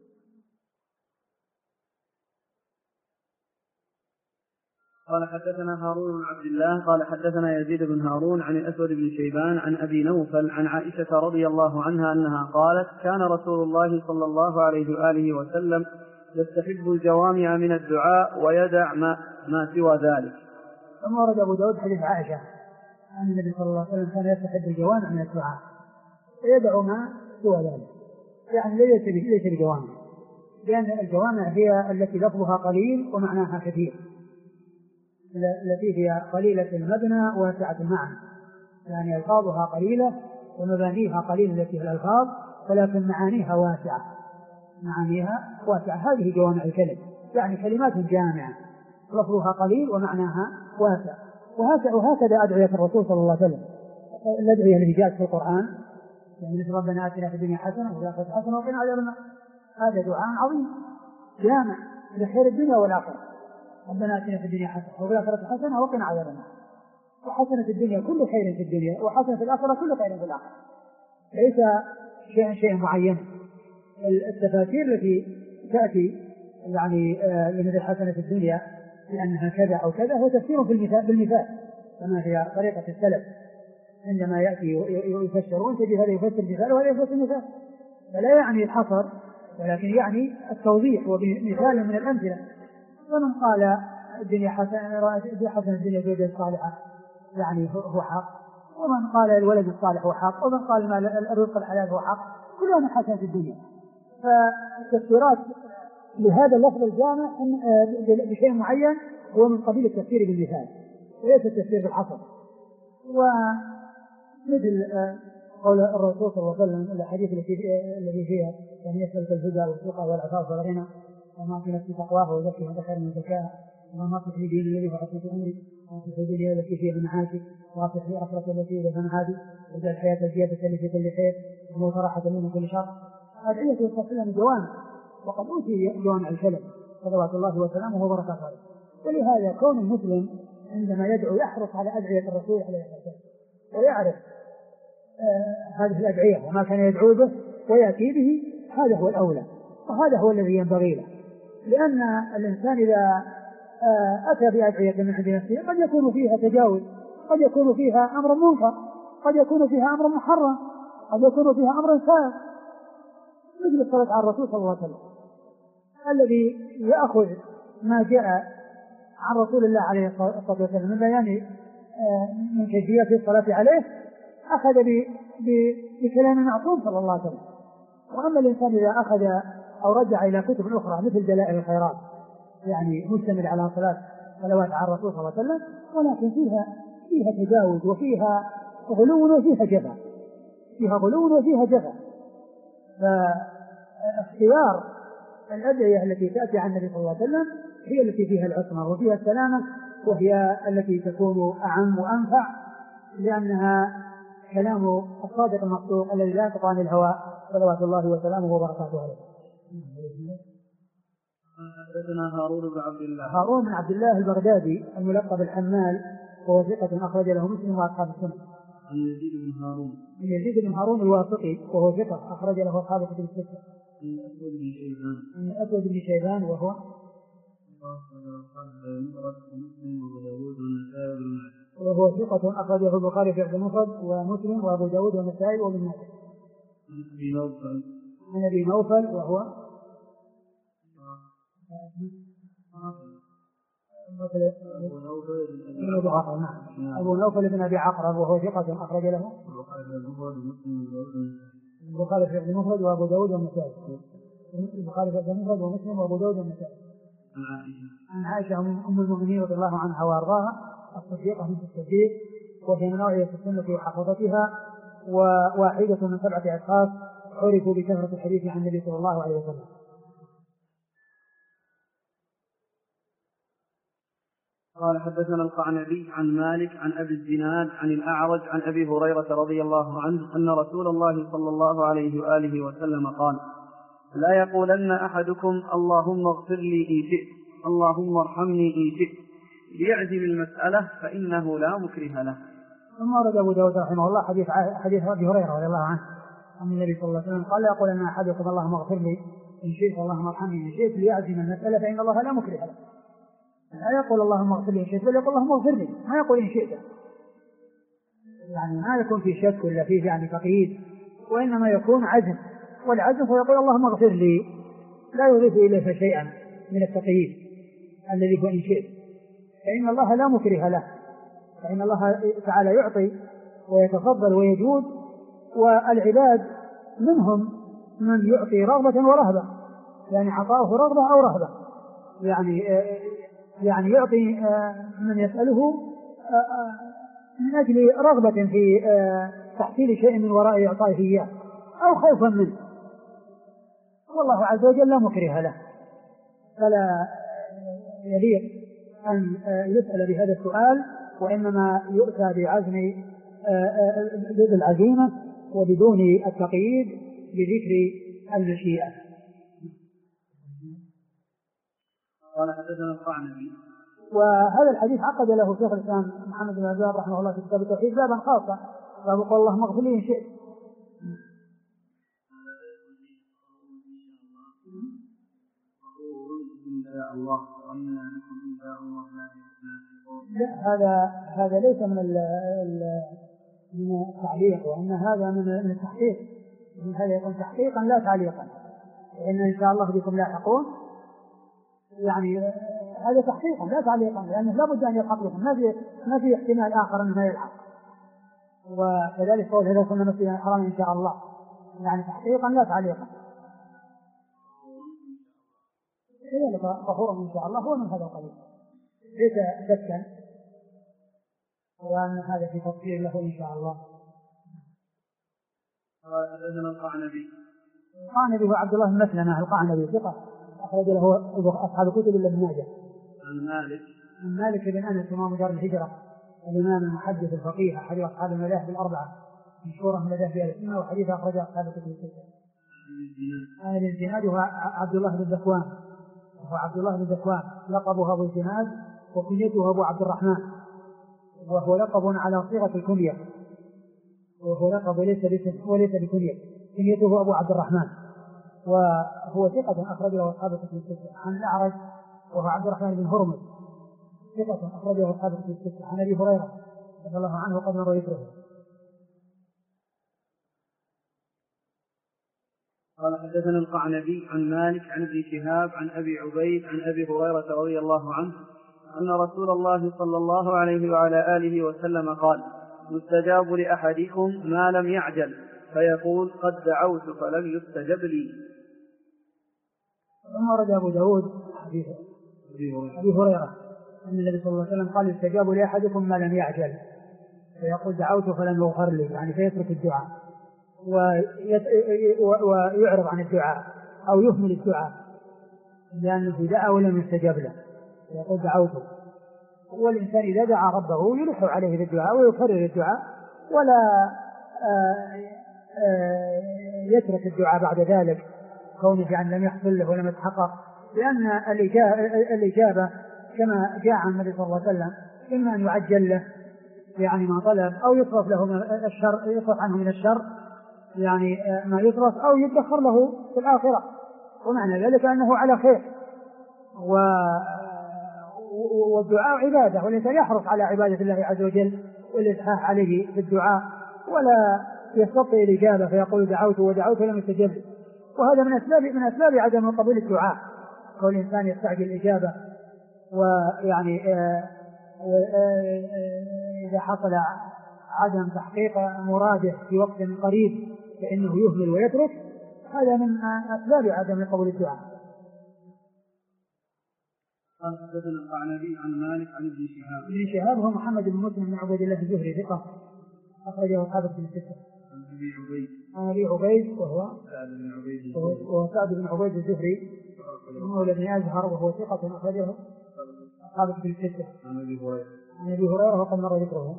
قال حدثنا هارون بن عبد الله قال حدثنا يزيد بن هارون عن الأسود بن شيبان عن أبي نوفل عن عائشة رضي الله عنها أنها قالت كان رسول الله صلى الله عليه وآله وسلم يستحب الجوامع من الدعاء ويدع ما سوى ذلك. ثم ورد أبو داود حديث عائشة أن النبي صلى الله عليه وسلم كان يستحب الجوامع من الدعاء ويدع ما سوى ذلك، يعني ليس بجوامع، لأن الجوامع هي التي لفظها قليل ومعناها كثير، التي هي قليلة المبنى واسعة المعنى، يعني ألفاظها قليلة ومبانيها قليلة في الألفاظ، ولكن معانيها واسعة. هذه جوامع الكلم، يعني كلمات جامعة لفظها قليل ومعناها واسع. وهكذا أدعية الرسول صلى الله عليه وسلم، الأدعية التي جاءت في القرآن، يعني مثل ربنا آتنا في الدنيا حسنة وفي الآخرة حسنة وقنا عذاب النار، هذا دعاء عظيم جامع لخير الدنيا والآخرة. ربنا آتنا في الدنيا حسنة وفي الآخرة حسنة وقنا عذاب النار، وحسنة في الدنيا كل خير في الدنيا، وحسنة في الآخرة كل خير في الآخرة، ليس شيء معين. التفاسير التي تأتي يعني لمثل حسنة في الدنيا لأنها كذا أو كذا هو تفسير بالمثال، كما هي طريقة السلف عندما يأتي يفسرون تجد هذا يفسر مثال وهذا يفسر مثال، فلا يعني الحصر ولكن يعني التوضيح وبمثال من الأمثلة. ومن قال الدنيا حسنة الدنيا زوجة صالحة يعني هو حق، ومن قال الولد الصالح هو حق، ومن قال الرزق الحلال هو حق، كلها من حسنة الدنيا. فالتفسيرات لهذا اللفظ الجامع بشيء معين هو من قبيل التفسير بالمثال وليس التفسير بالحصر. ومثل قول الرسول صلى الله عليه وسلم الحديث الذي فيها يعني يسألك الهدى والتقى والعفاف والغنى وما في نفسي تقواه وزكي وذكر من زكاها وما في ديني الذي فحسنت امري وما في ديني التي فيه المعاشي واصلح لي اخرتي التي الى منهاجي واجعل الحياه زياده لي في كل خير وموت راحه من كل شر. هذه تصل من جوامع، وقد اوتي جوامع الكلم صلوات الله وسلامه وبركاته عليه. ولهذا كون المسلم عندما يدعو يحرص على ادعيه الرسول عليه الصلاه والسلام ويعرف هذه الادعيه وما كان يدعو به وياتي به، هذا هو الاولى وهذا هو الذي ينبغي له. لأن الإنسان إذا أتى بأدعية من عند نفسه قد يكون فيها تجاوز، قد يكون فيها أمر منكر، قد يكون فيها أمر محرم، قد يكون فيها أمر سائغ، مثل الصلاة على الرسول صلى الله عليه وسلم. الذي يأخذ ما جاء عن رسول الله عليه الصلاة والسلام من بيان من كيفية الصلاة عليه أخذ بكلام معصوم صلى الله عليه وسلم. وأما الإنسان إذا أخذ أو رجع إلى كتب أخرى مثل دلائل الخيرات يعني مشتمل على صلوات على الرسول صلى الله عليه وسلم ولكن فيها تجاوز وفيها غلو وفيها جفا، فاختيار الأدعية التي تأتي عن النبي صلى الله عليه وسلم هي التي فيها العصمة وفيها السلامة، وهي التي تكون أعم وأنفع لأنها كلام الصادق المصدوق الذي لا ينطق عن الهوى صلوات الله وسلامه وبركاته عليه. حدثنا هارون بن عبد الله البغدادي الملقب الحمال وهو ثقة أخرج له مسلم وأصحاب السنة. عن يزيد بن هارون الواسطي وهو ثقة أخرج له أصحاب الكتب الستة. عن أسود بن شيبان وهو ثقة أخرجه البخاري في المفرد ومسلم وأبو داود والنسائي وابن ماجه. عن أبي نوفل وهو أبو نوفل بن أبي عقرب وهو ثقة أخرج له البخاري في المفرد وأبو داود والنسائي. البخاري في المفرد ومسلم وأبو داود والنسائي. عن عائشة أم المؤمنين رضي الله عنها وأرضاها الصديقة بنت الصديق وهي من أوعية السنة وحفظتها وواحدة من 7 أشخاص عرفوا بكثرة الحديث عن النبي صلى الله عليه وسلم. قال حدثنا القعنبي عن مالك عن أبي الزناد عن الأعرج عن أبي هريرة رضي الله عنه أن رسول الله صلى الله عليه وآله وسلم قال: لا يقولن أحدكم اللهم اغفر لي إن شئت اللهم ارحمني إن شئت ليعزم المسألة فإنه لا مكره له. ثم ورد أبو داود رحمه الله حديث أبي هريرة رضي الله عنه عن النبي صلى الله عليه وسلم قال: لا يقولن أحدكم اللهم اغفر لي إن شئت اللهم ارحمني إن شئت ليعزم المسألة فإن الله لا مكره له. لا يقول اللهم اغفر لي إن شئت بل يقول اللهم اغفر لي، ما يقول إن شئت، يعني ما يكون في شك ولا فيه يعني تقييد، وإنما يكون عزم، والعزم فيقول اللهم اغفر لي لا يضيف إليه شيئا من التقييد الذي هو إن شئت، فإن الله لا مكره له، فإن الله تعالى يعطي ويتفضل ويجود، والعباد منهم من يعطي رغبة ورهبة، يعني عطاؤه رغبة أو رهبة، يعني يعطي من يسأله من أجل رغبة في تحصيل شيء من وراء إعطائه إياه أو خوفا منه، والله عز وجل لا مكره له، فلا يليق أن يسأل بهذا السؤال، وإنما يؤتى بعزم بالعزيمة وبدون التقييد بذكر المشيئة. قال حدثنا القعنبي. وهذا الحديث عقد له شيخ الإسلام محمد بن عبد الله رحمه الله في كتاب التوحيد بابا خاصا، باب قول اللهم اغفر لي إن شئت. لا، هذا ليس من التعليق، وإن هذا من التحقيق، من هذا يكون تحقيقا لا تعليقا، وإن إن شاء الله بكم لاحقون، يعني هذا تحقيقا لا تعليقا، لأنه لا بد أن يلحق بكم، ما في احتمال آخر أنه ما يلحق، وكذلك قول هذا كنا مسجدا حرام إن شاء الله، يعني تحقيقا لا تعليقا. كذلك غفورا إن شاء الله هو من هذا القبيل، ليس شكا، وأن هذا في تفسير له إن شاء الله. قال حدثنا القعنبي هو عبد الله بن مسلمة القعنبي ثقة أخرج له أصحاب الكتب إلا ابن ماجه. عن مالك بن أنس إمام دار الهجرة الإمام المحدث الفقيه أحد أصحاب المذاهب الأربعة مشهورة من مذاهب أهل السنة، وحديث أخرجه أصحاب الكتب الستة. عن الزناد هو عبد الله بن ذكوان، لقبه أبو الزناد وكنيته أبو عبد الرحمن، وهو لقب على صيغة الكنية، وهو لقب وليس بكنية، كنيته أبو عبد الرحمن، وهو ثقة أخرج له أصحاب الكتب الستة. عن الأعرج وهو عبد الرحمن بن هرمز ثقة أخرج له أصحاب الكتب الستة. عن أبي هريرة رضي الله عنه قد مر ذكره. قال حدثنا القعنبي عن مالك عن ابن شهاب عن أبي عبيد عن أبي هريرة رضي الله عنه أن رسول الله صلى الله عليه وعلى آله وسلم قال: يستجاب لأحدكم ما لم يعجل فيقول: قد دعوت فلم يستجب لي. ثم ورد أبو داود حديث أبي هريرة أن النبي صلى الله عليه وسلم قال: يستجاب لأحدكم ما لم يعجل فيقول: دعوت فلم يغفر لي، يعني فيترك الدعاء ويعرض عن الدعاء أو يهمل الدعاء لأنه دعا ولم يستجب له، يقول: دعوت. والإنسان إذا دعا ربه يلح عليه بالدعاء ويكرر الدعاء ولا يترك الدعاء بعد ذلك كونه يعني لم يحصل له ولم يتحقق، لأن الإجابة كما جاء عن النبي صلى الله عليه وسلم إما أن يعجل له يعني ما طلب، أو يصرف له من الشر، يصرف عنه من الشر يعني ما يصرف، أو يدخر له في الآخرة، ومعنى ذلك أنه على خير. والدعاء عبادة، والإنسان يحرص على عبادة الله عز وجل والإلحاح عليه بالدعاء ولا يستطيع الإجابة فيقول: دعوت ودعوت لم يستجب. وهذا من أسباب عدم قبول الدعاء، كون الإنسان يستعجل الإجابة، ويعني إذا حصل عدم تحقيق مراده في وقت قريب فإنه يهمل ويترك، هذا من أسباب عدم قبول الدعاء. قال حدثنا القعنبي عن مالك عن ابن شهاب. ابن شهاب هو محمد بن مسلم بن عبيد الله الزهري ثقة أخرجه أصحاب الكتب الستة. عن أبي عبيد وهو سعد بن عبيد الزهري مولى بن أزهر وهو ثقة أخرجه أصحاب الكتب الستة. عن أبي هريرة وقد مر ذكره.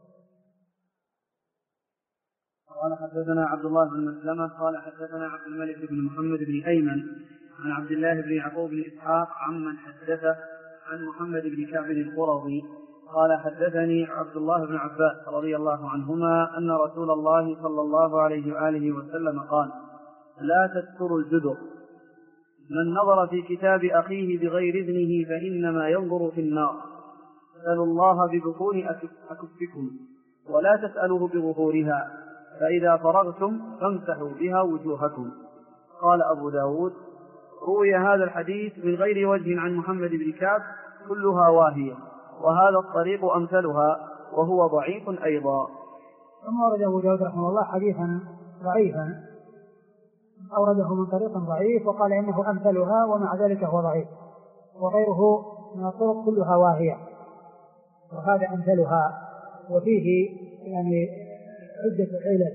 قال حدثنا عبد الله بن مسلمة قال حدثنا عبد الملك بن محمد بن أيمن عن عبد الله بن يعقوب بن إسحاق عمن حدثه عن محمد بن كعب القرظي قال: حدثني عبد الله بن عباس رضي الله عنهما أن رسول الله صلى الله عليه وآله وسلم قال: لا تستروا الجدر، من نظر في كتاب أخيه بغير إذنه فإنما ينظر في النار، اسألوا الله ببطون أكفكم ولا تسألوه بظهورها، فإذا فرغتم فامسحوا بها وجوهكم. قال أبو داود: روي هذا الحديث من غير وجه عن محمد بن كعب كلها واهية، وهذا الطريق أمثلها وهو ضعيف أيضا. ثم ورد أبو داود رحمه الله حديثا ضعيفا أورده من طريق ضعيف وقال إنه أمثلها ومع ذلك هو ضعيف، وغيره من الطرق كلها واهية وهذا أمثلها، وفيه يعني عدة علل.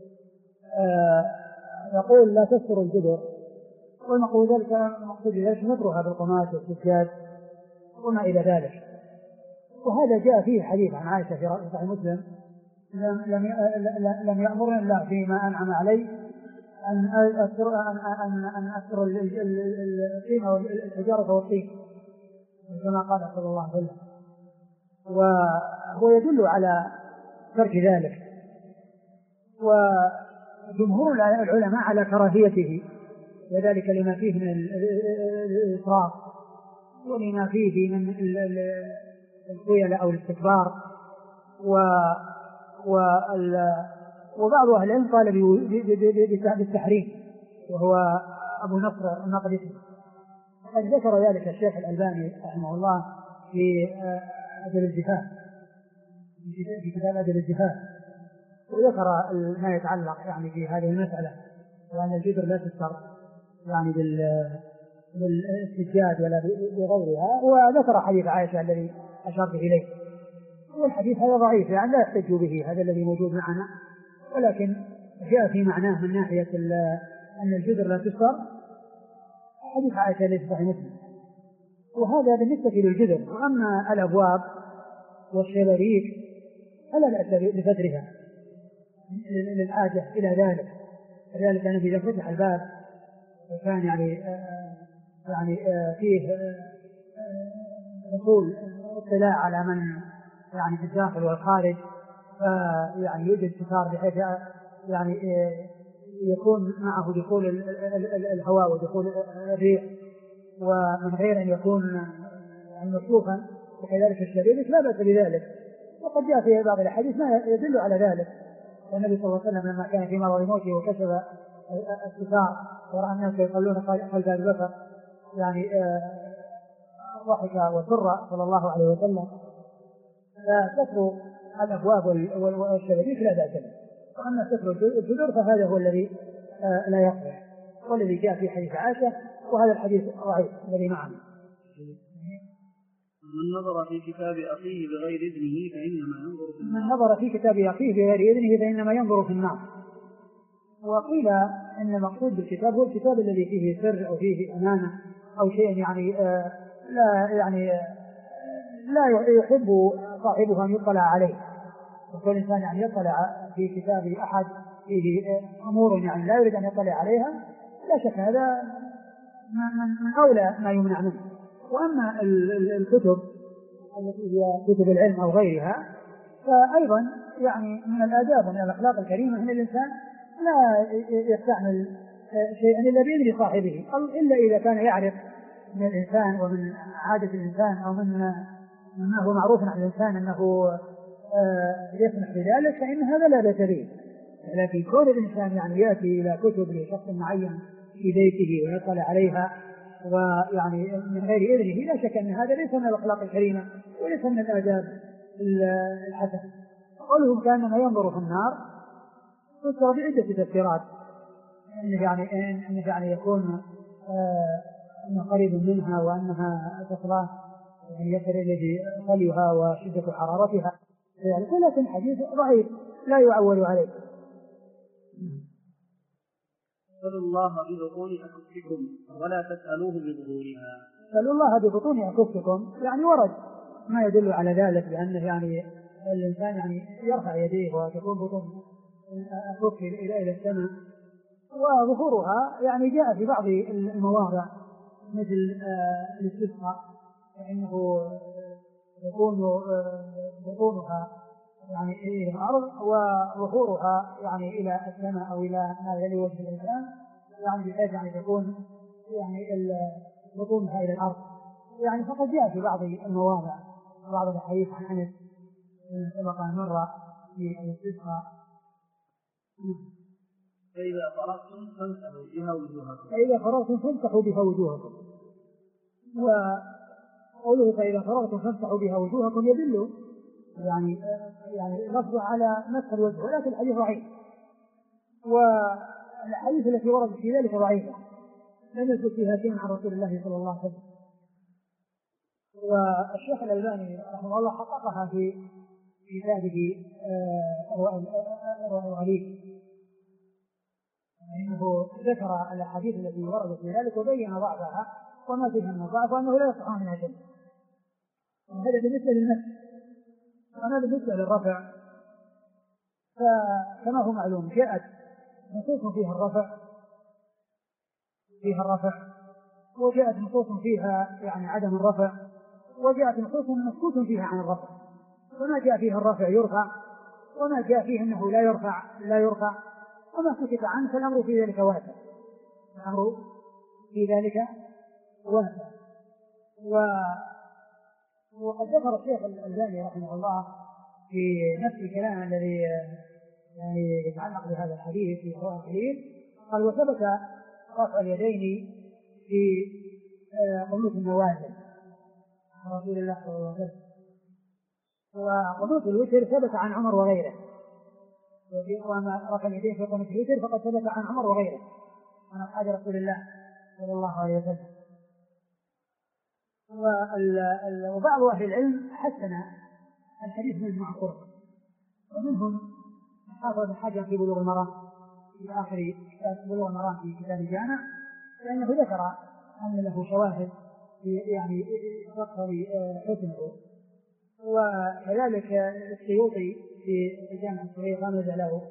يقول: لا تستر الجدر، ونقول ذلك مقصود ذلك نطرها بالقماش والسجاد وما إلى ذلك. وهذا جاء فيه حديث عن عائشة في صحيح مسلم: لم يأمرني الله فيما أنعم علي أن أستر الطين والحجارة والطين، كما قال صلى الله عليه وسلم. وهو يدل على ترك ذلك، وجمهور العلماء على كراهيته، وذلك لما فيه من الإسراف ولما فيه من الخيلة أو الاستكبار. وبعض أهل العلم قال بالتحريم، وهو أبو نصر المقدسي، وقد ذكر ذلك الشيخ الألباني رحمه الله في أدب الزفاف، في كتاب أدب الزفاف، وذكر ما يتعلق يعني في هذه المسألة، وأن الجدر لا تستر يعني بالسجاد ولا بغيرها. وذكر حديث عائشة الذي أشرت إليه، والحديث هذا ضعيف يعني لا يحتج به، هذا الذي موجود معنا، ولكن جاء في معناه من ناحية أن الجدر لا تستر حديث عائشة ليس صحيح مسلم، وهذا بالنسبة للجدر. وأما الأبواب والشبابيك فلا بأس بفترها للحاجة إلى ذلك، كذلك أن إذا فتح الباب وكان يعني فيه حصول اطلاع على من يعني في الداخل والخارج، فيعني يوجد ستار بحيث يعني يكون معه دخول الهواء ودخول الريح، ومن غير أن يكون مكشوفا، وكذلك الشبابيك لا بأس بذلك. وقد جاء في بعض الحديث ما يدل على ذلك، والنبي صلى الله عليه وسلم لما كان في مرض موته وكشف الستار ورأى الناس يصلون خلف أبي بكر يعني ضحك وسر صلى الله عليه وسلم. فستر الأبواب والشبابيك لا بأس به، وأما ستر الجدر فهذا هو الذي لا يصلح، والذي جاء في حديث عائشة، وهذا الحديث ضعيف الذي معنا. من نظر في كتاب أخيه بغير إذنه فإنما ينظر في النار. من نظر في كتاب أخيه بغير إذنه فإنما ينظر في النار. وقيل إن المقصود بالكتاب هو الكتاب الذي فيه سر أو فيه أمانة أو شيء يعني لا يحب صاحبه أن يطلع عليه. وكل إنسان يعني يطلع في كتاب أحد فيه أمور يعني لا يريد أن يطلع عليها، لا شك هذا من أولى ما يمنع منه. وأما الكتب التي هي كتب العلم أو غيرها فأيضا يعني من الآداب ومن الأخلاق الكريمة أن الإنسان لا يستعمل شيئا إلا بإذن صاحبه، إلا إذا كان يعرف من الإنسان ومن عادة الإنسان أو مما هو معروف عن الإنسان أنه يسمح بذلك، فإن هذا لا بأس به. لكن كون الإنسان يعني يأتي إلى كتب لشخص معين في بيته ويطلع عليها ويعني من غير إذنه، لا شك أن هذا ليس من الأخلاق الكريمة وليس من الآداب الحسنة. قوله كأنما ينظر في النار فسر بعدة تفسيرات، أنه يعني يكون أنه قريب منها وأنها تصلى يعني يصل إليه طليها وشدة حرارتها يعني، لكن حديث ضعيف لا يعول عليه. سألوا الله ببطون أكفكم ولا تسألوه بظهورها. سألوا الله ببطون أكفكم يعني ورد ما يدل على ذلك، لأنه يعني الإنسان يعني يرفع يديه وتكون بطون أكف إلى السماء، وظهورها يعني جاء في بعض المواضع مثل الاستسقاء فإنه يكون بطونها يعني إلى الأرض وظهورها يعني إلى السماء أو إلى ما يلي وجه الإنسان، يعني بحيث يعني تكون يعني بطونها إلى الأرض يعني. فقد جاء في بعض المواضع بعض الحديث عن أنس سبق مرة في الاستسقاء. فإذا فرغتم فامسحوا بها وجوهكم. فإذا فرغتم فامسحوا بها وجوهكم. وقوله فإذا فرغتم فامسحوا بها وجوهكم يدل يعني لفظ على مسح الوجه، ولكن الحديث ضعيف، والحديث التي وردت في ذلك ضعيفة لم يثبت فيها شيء عن رسول الله صلى الله عليه وسلم. والشيخ الألباني رحمه الله حققها في كتابه الغليل، إنه ذكر الأحاديث التي وردت في ذلك وبين ضعفها وما فيها من ضعف وأنه لا يصح منها شيء. هذا بالنسبة للمسح. أما بالنسبة للرفع فكما هو معلوم جاءت نصوص فيها الرفع وجاءت نصوص فيها يعني عدم الرفع، وجاءت نصوص مسكوت فيها عن الرفع، وما جاء فيها الرفع يرفع وما جاء فيه أنه لا يرفع وما سكت عنه، فالأمر في ذلك واسع. وقد ذكر الشيخ الألباني رحمه الله في نفس الكلام الذي يعني يتعلق بهذا الحديث في صحيح الحديث، قال وثبت رفع اليدين في قنوت النوازل رسول الله صلى الله عليه وسلم، وقنوت الوتر ثبت عن عمر وغيره، وما رفع اليدين في قنوت الوتر فقد ثبت عن عمر وغيره عن أصحاب رسول الله صلى الله عليه وسلم. وبعض أهل العلم حسن الحديث من المعقول، ومنهم حافظ بن حجر في بلوغ المرام في آخر بلوغ المرام في كتاب الجامع، لأنه ذكر أن له شواهد يعني تقتضي حسنه. وكذلك السيوطي في الجامع الصغير غمز له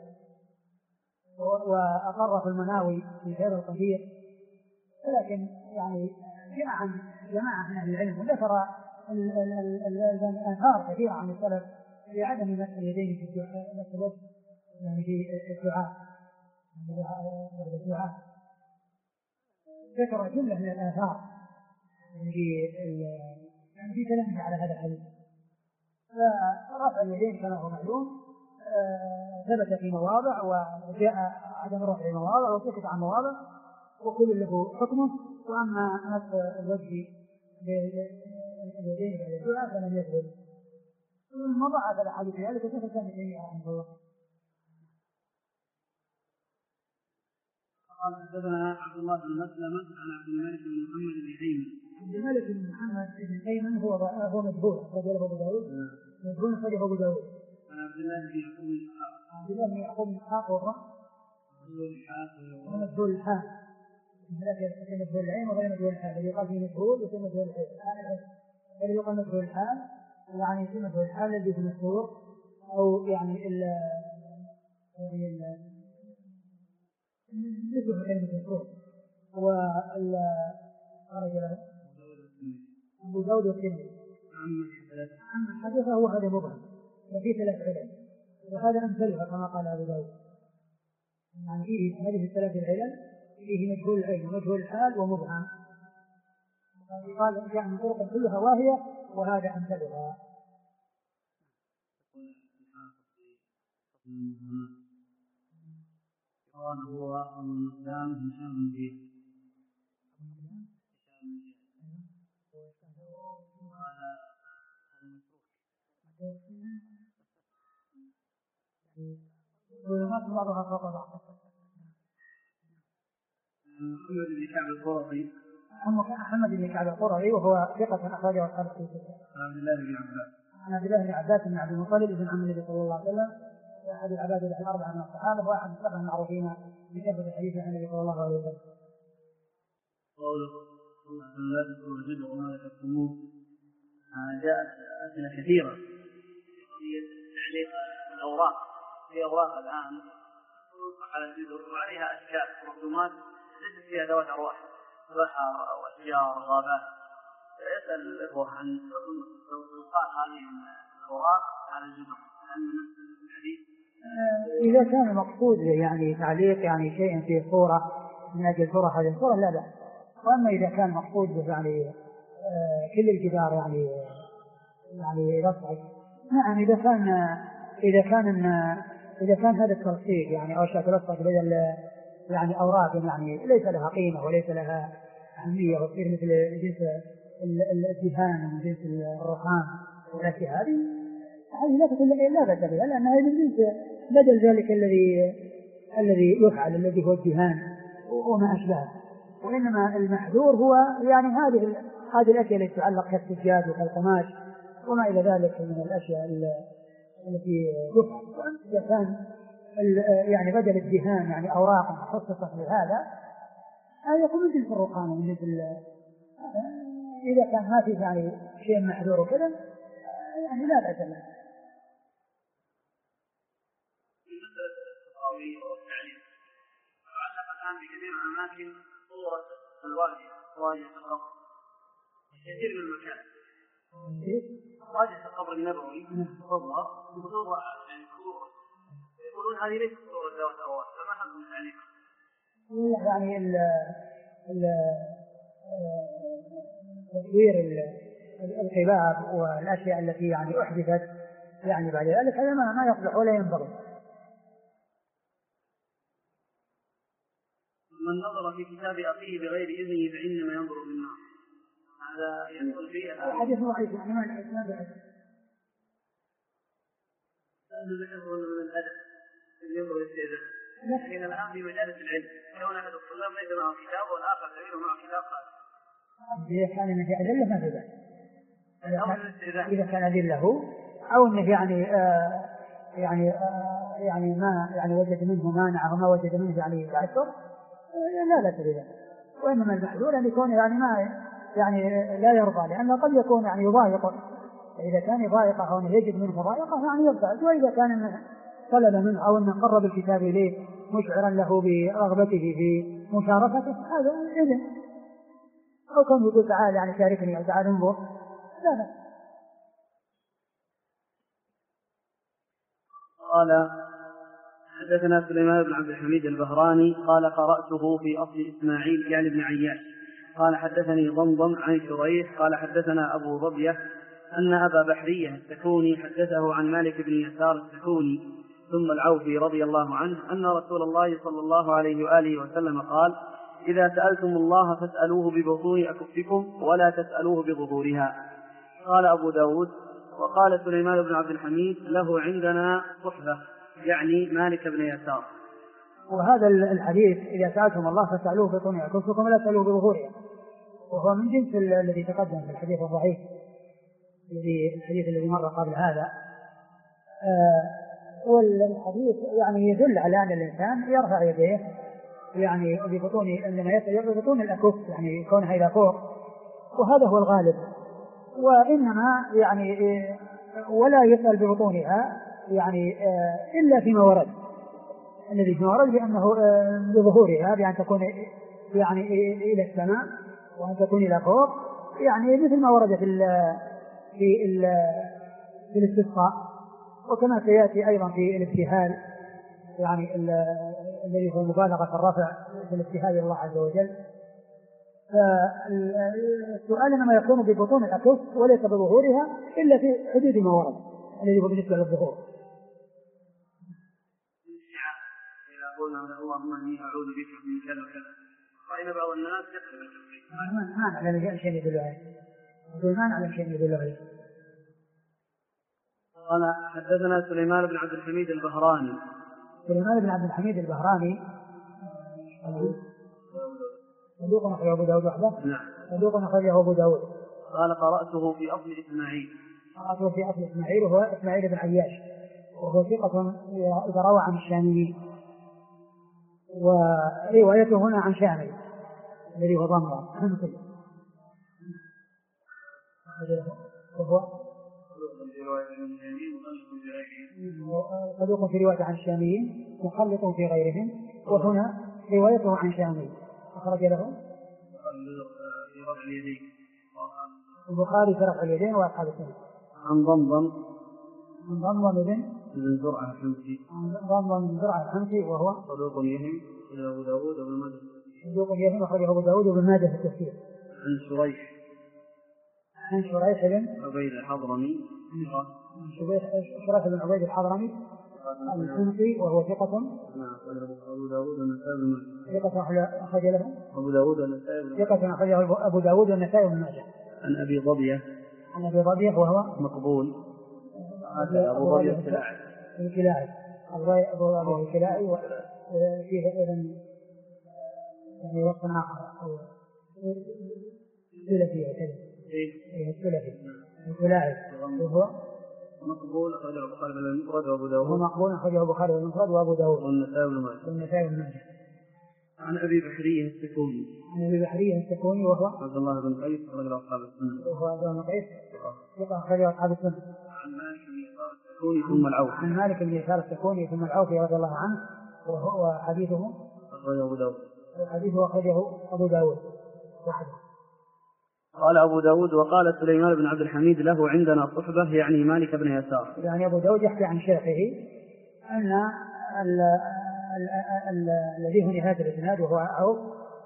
وأقر في المناوي في خير القدير، ولكن يعني جاء عن جماعة من أهل العلم وذكر الآثار كثيرة عن السلف في عدم مسح اليدين في مسح الوجه يعني في الدعاء ذكر جملة من الآثار يعني في كلامه على هذا الحديث. فرفع اليدين كما هو معلوم ثبت في مواضع وجاء عدم الرفع في مواضع وسكت عن مواضع وكل له حكمه. وأما نصب الوجه باليدين بعد الدعاء فلم يثبت. ثم ضعف الأحاديث في ذلك وكيف كان تيمية رحمه الله. قال حدثنا عبد الله بن مسلمة عن عبد الملك بن محمد بن أيمن. عبد الملك بن محمد بن أيمن هو مجهول رجله أبو داود مجهول رجله أبو داود. عن عبد الله بن يعقوب إسحاق. عبد الله بن يعقوب إسحاق وهو مجهول الحال. لكن مجهول العين وغير مجهول الحال. الذي يقال فيه مجهول وفي مجهول الحال. الذي يقال مجهول الحال يعني في مجهول الحال الذي في المشهور أو يعني مثل كلمة المشهور خرج له أبو داود والترمذي. أما حدثه هو هذا مبهم وفي 3 علل وهذا أمثلها كما قال أبو داود. يعني فيه هذه 3 العلل فيه مجهول العين ومجهول الحال ومبهم. قال يعني طرق كلها واهية وهذا أمثلها. قال هو أبو المقدام هشام بن زيد. ويمات بعضها فوق بعض. محمد بن كعب القرظي. محمد بن كعب القرظي وهو ثقة أخرجه أصحاب الكتب. عن عبد الله بن عباس. عن عبد الله بن عباس بن عبد المطلب بن عم النبي صلى الله عليه وسلم أحد العباد الأربعة من الصحابة وأحد السبعة المعروفين بكثرة الحديث عن النبي صلى الله عليه وسلم. قوله لا تجدوا ما ذكرتموه جاءت أسئلة كثيرة في تعليق الأوراق في أوراق الآن على الجذور وعليها أشكال ورسومات ليست فيها ذوات أرواح بحر أو أشجار غابات. يسأل الإخوة عن إلقاء هذه الأوراق على الجذور لأن نفس الحديث إذا كان المقصود يعني تعليق يعني شيء في صورة من أجل صورة هذه الصورة لا بأس. وأما إذا كان مقصود يعني كل الجدار يعني رفعه نعم إذا كان هذا الترصيد يعني أو شكل رفعه بدل يعني أوراق يعني ليس لها قيمة وليس لها أهمية وتصير مثل جنس الدهان ومن جنس الرخام والأشياء هذه لا بأس بها لأنها من جنس بدل ذلك الذي يفعل الذي هو الدهان وما أشبهه. وإنما المحذور هو يعني هذه الأشياء التي تتعلق كالسجاد وكالقماش وما إلى ذلك من الأشياء التي تفعل. إذا كان يعني بدل الدهان يعني أوراق مخصصة لهذا هذا يكون من جنس الرخام ومن جنس إذا كان ما فيه يعني شيء محذور وكذا يعني لا بأس له. بكثير من الأماكن صورة الواجهة القبر كثير من المكان واجهة القبر النبوي تظهر بصورة يعني صورة يقولون هذه ليست صورة ذوات أرواح فما حكم عليها؟ يعني تصوير القباب والأشياء التي يعني أحدثت يعني بعد ذلك هذا ما يصلح ولا ينبغي. من نظر في كتاب أخيه بغير إذنه فإنما ينظر بالنار. هذا يدخل فيه حديث ضعيف يعني ما الإسلام بأس. هذا يدخل من الأدب ينظر الاستئذان. لكن الآن في مجالس العلم كون أحد الطلاب ليس معه كتاب والآخر زميله معه كتاب خالص. إذا كان في أدلة ما في بأس. إذا كان أدله أو أنه يعني ما يعني وجد منه مانع وما وجد منه يعني يعثر لا تريد. وإنما المحذور أن يكون يعني ما يعني لا يرضى لأنه قد يكون يعني يضايق. إذا كان يضايقه أو يجد منه ضائقة يعني يبتعد. وإذا كان طلب منه أو أن قرب الكتاب إليه مشعرا له برغبته في مشاركته هذا إذن. أو كان يقول تعال يعني شاركني أو تعال انظر لا. قال حدثنا سليمان بن عبد الحميد البهراني قال قرأته في أصل إسماعيل يعني بن عياش قال حدثني ضمضم عن شريح قال حدثنا أبو ضبية أن أبا بحرية السكوني حدثه عن مالك بن يسار السكوني ثم العوفي رضي الله عنه أن رسول الله صلى الله عليه وآله وسلم قال: إذا سألتم الله فاسألوه ببطون أكفكم ولا تسألوه بظهورها. قال أبو داود: وقال سليمان بن عبد الحميد: له عندنا صحبة، يعني مالك بن يسار. وهذا الحديث إذا سألتم الله فاسألوه ببطون أكفكم ولا تسألوه بظهورها، وهو من جنس الذي تقدم في الحديث الضعيف الحديث الذي مر قبل هذا. والحديث يعني يدل على أن الإنسان يرفع يديه يعني ببطون، عندما يسأل ببطون الأكف يعني كونها إلى فوق، وهذا هو الغالب. وإنما يعني ولا يسأل ببطونها يعني إلا فيما ورد، الذي فيما ورد بأنه بظهورها، بأن تكون يعني إلى السماء وأن تكون إلى فوق، يعني مثل ما ورد في الاستسقاء، وكما سيأتي أيضا في الابتهال يعني الذي هو مبالغة في الرفع في الابتهال إلى الله عز وجل. فالسؤال إنما يكون ببطون الأكف وليس بظهورها إلا في حدود ما ورد الذي هو بالنسبة للظهور. إذا قلنا اللهم إني أعوذ بك من كذا وكذا، فإن بعض الناس يقرب التفريق ما نعلم شيء يدل عليه، ما نعلم شيء يدل عليه. قال: حدثنا سليمان بن عبد الحميد البهراني. سليمان بن عبد الحميد البهراني صدوق أخرجه أبو داود وحده. نعم. صدوق أخرجه أبو داود. قال: قرأته في أصل إسماعيل. قرأته في أصل إسماعيل وهو إسماعيل بن عياش، وهو ثقة إذا روى عن الشاميين، وروايته هنا عن شامي الذي هو ضمرة وهو صدوق في رواية عن الشاميين مخلط في غيرهم، وهنا روايته عن شامي أخرج له البخاري في رفع اليدين وأصحاب السنة. عن ضمضم بن زرعة الحمصي. ضمضم بن زرعة الحمصي وهو صدوق يهم إلى أبو داود وابن ماجه. صدوق يهم أخرجه أبو داود وابن ماجه في التفسير. عن شريح بن عبيد الحضرمي. شريح بن عبيد الحضرمي الحمصي وهو ثقة. أبو داود والنسائي. ثقة أخرج له أبو داود والنسائي. ثقة أخرجه أبو داود والنسائي وابن ماجه. عن أبي ضبية. وهو مقبول. أبو ضبية الكلاعي. أبو ضبية الكلاعي وفيه أيضا وصف آخر أو الثلاثي الكلاعي وهو مقبول أخرجه البخاري بالمفرد وأبو داود. هو مقبول أخرجه البخاري بالمفرد وأبو داود والنسائي بن ماجه. عن أبي بحرية السكوني وهو عبد الله بن قيس أخرجه أصحاب السنة. وهو عبد الله بن قيس أخرجه أصحاب السنة. عن مالك بن يسار السكوني ثم العوفي. عن مالك بن يسار السكوني ثم العوفي رضي الله عنه، وهو حديثه أخرجه أبو داود. أخرجه أبو داود وحده. قال أبو داود: وقال سليمان بن عبد الحميد: له عندنا صحبة، يعني مالك بن يسار. يعني أبو داود يحكي عن شيخه أن الذي هو نهاية الإسناد وهو عوف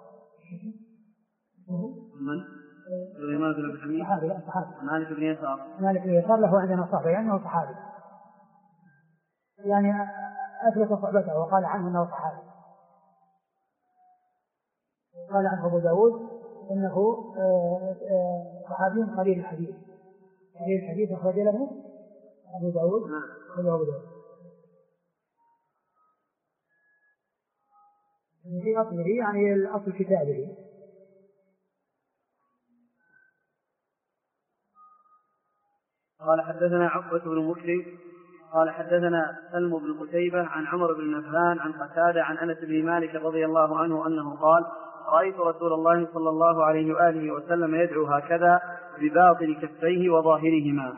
من؟ سليمان بن عبد الحميد صحابي. مالك بن يسار له عندنا صحبة يعني أنه صحابي، يعني أثبت صحبته وقال عنه أنه صحابي. قال عنه أبو داود إنه صحابي قليل الحديث أخرج له أبو داود. في أصله يعني الأصل كتابه. قال: حدثنا عقبة بن مسلم قال: حدثنا سلم بن قتيبة عن عمر بن نفلان عن قتادة عن أنس بن مالك رضي الله عنه أنه قال: رأيت رسول الله صلى الله عليه وآله وسلم يدعو هكذا بباطن كفيه وظاهرهما.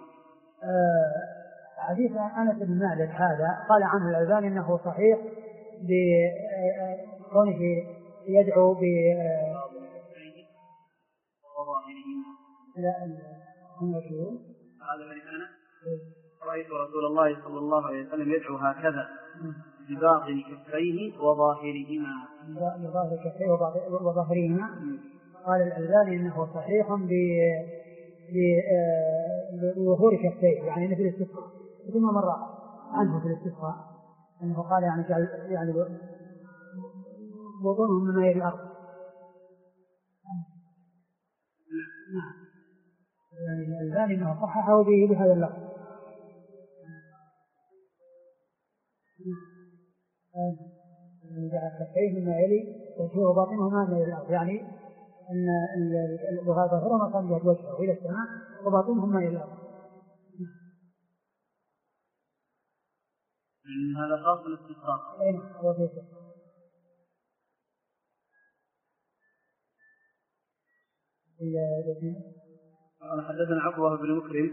حديث أنس بن مالك هذا قال عنه الألباني أنه صحيح بكونه يدعو رأيت رسول الله صلى الله عليه وسلم يدعو هكذا بباطن كفيه وظاهرهما. قال الألباني إنه صحيح بظهور كفيه، يعني مثل السفر ثم مرة عنه في الاستسقاء أنه قال يعني بطونهم من ماء الأرض. يعني الألباني أنه صححه بهذا اللفظ. جعل كفيه مما يلي وجهه باطنهما من الأرض، يعني أن ظاهرهما كان جهة وجهه إلى السماء وباطنهما إلى الأرض. هذا خاص بالاستسقاء. هو في قال حدثنا عقبة بن مكرم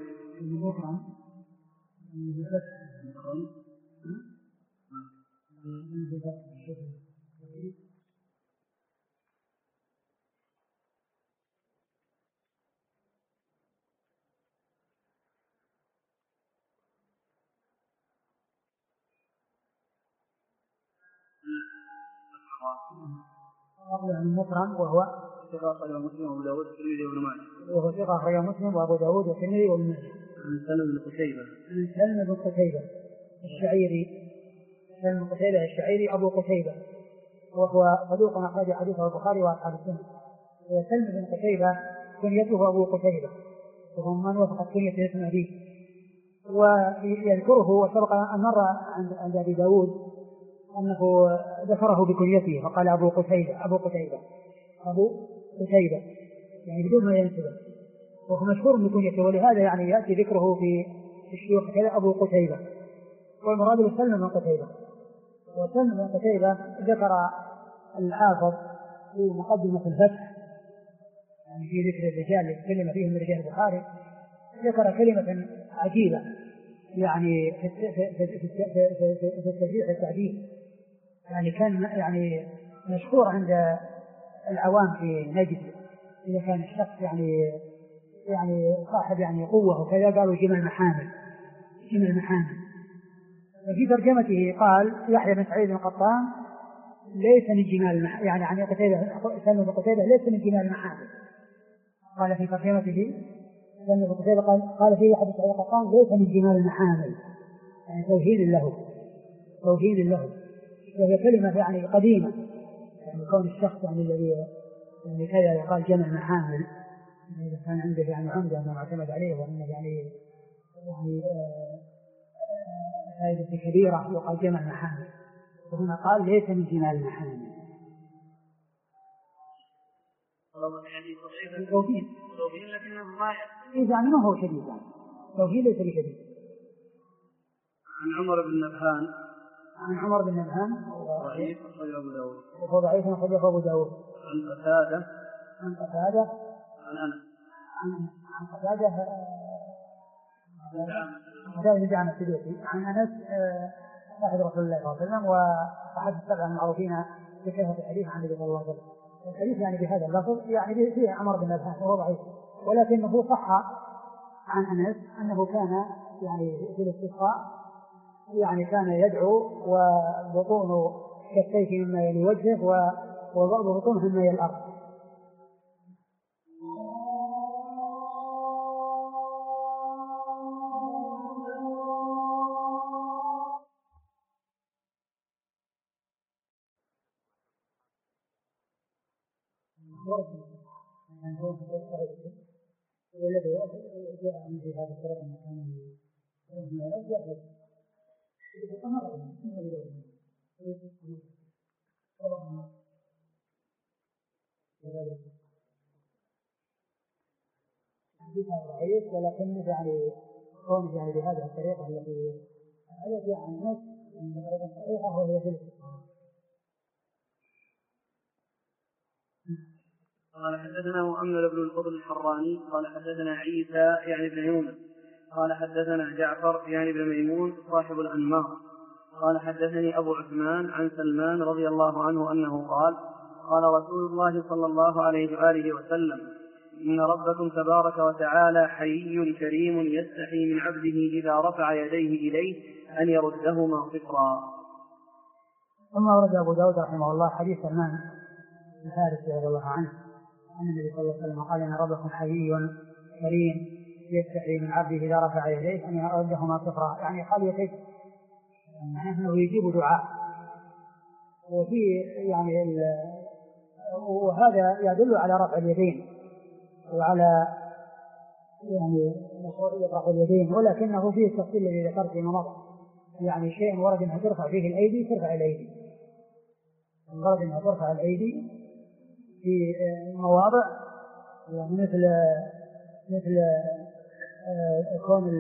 المكرم وهو ثقة أخرجه مسلم وأبو داود والترمذي وابن ماجه. وهو ثقة أخرجه مسلم وأبو داود والترمذي وابن ماجه. عن سلم بن قتيبة. عن سلم بن قتيبة الشعيري. سلم بن قتيبة الشعيري أبو قتيبة، وهو صدوق أخرج حديثه البخاري وأصحاب السنة. وسلم بن قتيبة كنيته أبو قتيبة، وهو من وفقت كنيته اسم أبيه. ويذكره وسبق أن مر عند أبي داود أنه ذكره بكنيته فقال أبو قتيبة أبو قتيبة أبو قتيبة، يعني بدون ما ينسبه، وهو مشهور بكنيته، ولهذا يعني يأتي ذكره في الشيوخ كذا أبو قتيبة، والمراد سلم بن قتيبة. وسلم بن قتيبة ذكر الحافظ في مقدمة الفتح، يعني في ذكر الرجال اللي تكلم فيهم رجال البخاري، ذكر كلمة عجيبة يعني في التشريح التعديل، يعني كان يعني مشهور عند العوام في نجد إذا كان الشخص يعني صاحب يعني قوة وكذا قالوا جمل محامل. وفي ترجمته قال يحيى بن سعيد القطان ليس من جمال يعني عن سلم بن قتيبة ليس من جمال المحامل. قال في ترجمته سلم بن قتيبة قال فيه يحيى بن سعيد القطان ليس من جمال المحامل، يعني توهين له، وهي كلمة يعني قديمة، يعني كون الشخص يعني الذي يعني كذا يقال جمع محامل، إذا كان عنده يعني عمدة أنه معتمد عليه وأنه يعني فائدة كبيرة يقال جمع محامل، وهنا قال ليس من جمال المحامل. توهين لكنه ما يعني ما هو شديد، يعني توهين ليس بشديد. عن عمر بن نبهان ضعيف أخرجه أبو داود. وهو ضعيف أخرجه أبو داود. عن قتادة بن دعامة السدوسي عن أنس صاحب رسول الله صلى الله عليه وسلم وأحد السبع المعروفين بكثرة الحديث عن النبي صلى الله عليه وسلم. الحديث يعني بهذا اللفظ يعني فيه عمر بن نبهان وهو ضعيف، ولكنه صح عن أنس أنه كان يعني في الاستسقاء يعني كان يدعو وبطون كفيه مما يلي وجهه وبطونه مما يلي الأرض. والذي جاء من في هذا الطريق المكان ضعيف، ولكن يعني كونه يعني بهذه الطريقة التي جاء عن الناس من طريقة صحيحة وهي تلك. قال حدثنا مؤمل بن الفضل الحراني قال حدثنا عيسى يعني بن يونس قال حدثنا جعفر يعني بن ميمون صاحب الأنمار قال حدثني أبو عثمان عن سلمان رضي الله عنه أنه قال قال رسول الله صلى الله عليه وآله وسلم إن ربكم تبارك وتعالى حيي كريم يستحي من عبده إذا رفع يديه إليه أن يردهما صفرا. ثم ورد أبو داود رحمه الله حديث سلمان الفارسي رضي الله عنه أن النبي صلى الله عليه وسلم قال إن ربكم حيي كريم يستحي من عبده إذا رفع يديه أن يردهما صفرا، يعني خاليتين أنه يجيب دعاء. وفي يعني وهذا يدل على رفع اليدين وعلى يعني رفع اليدين، ولكنه فيه التفصيل الذي ذكرت فيما مضى، يعني شيء ورد أنها ترفع فيه الأيدي ترفع الأيدي، ورد أنها ترفع الأيدي في مواضع يعني مثل كون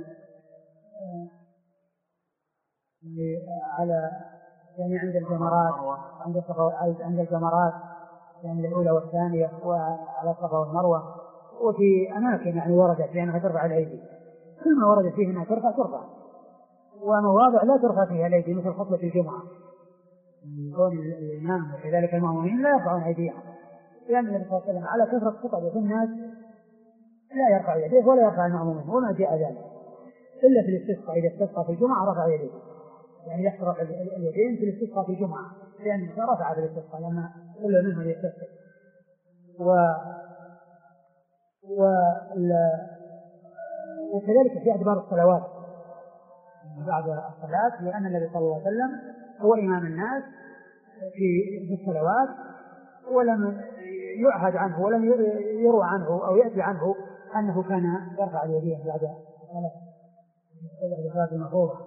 على يعني عند الجمرات، عند الجمرات يعني الأولى والثانية، وعلى الصفا والمروة، وفي أماكن يعني وردت بأنها ترفع الأيدي. كل ما ورد فيه أنها ترفع، ومواضع لا ترفع فيها الأيدي مثل خطبة الجمعة، كون الإمام وكذلك المأمومين لا يرفعون أيديهم، لأن النبي صلى الله عليه وسلم على كثرة خطبه في الناس لا يرفع يديه ولا يرفع المأمومين، وما جاء ذلك إلا في الاستسقاء. إذا استسقى في الجمعة رفع يديه، يعني يحرق اليدين في الاستسقاء في الجمعة، لأنه رفع في الاستسقاء لما كل منهم يستسقي. وكذلك في أدبار الصلوات بعد الصلاة، لأن النبي صلى الله عليه وسلم هو إمام الناس في الصلوات، ولم يعهد عنه ولم يروى عنه أو يأتي عنه أنه كان يرفع اليدين بعد الصلاة المفروضة.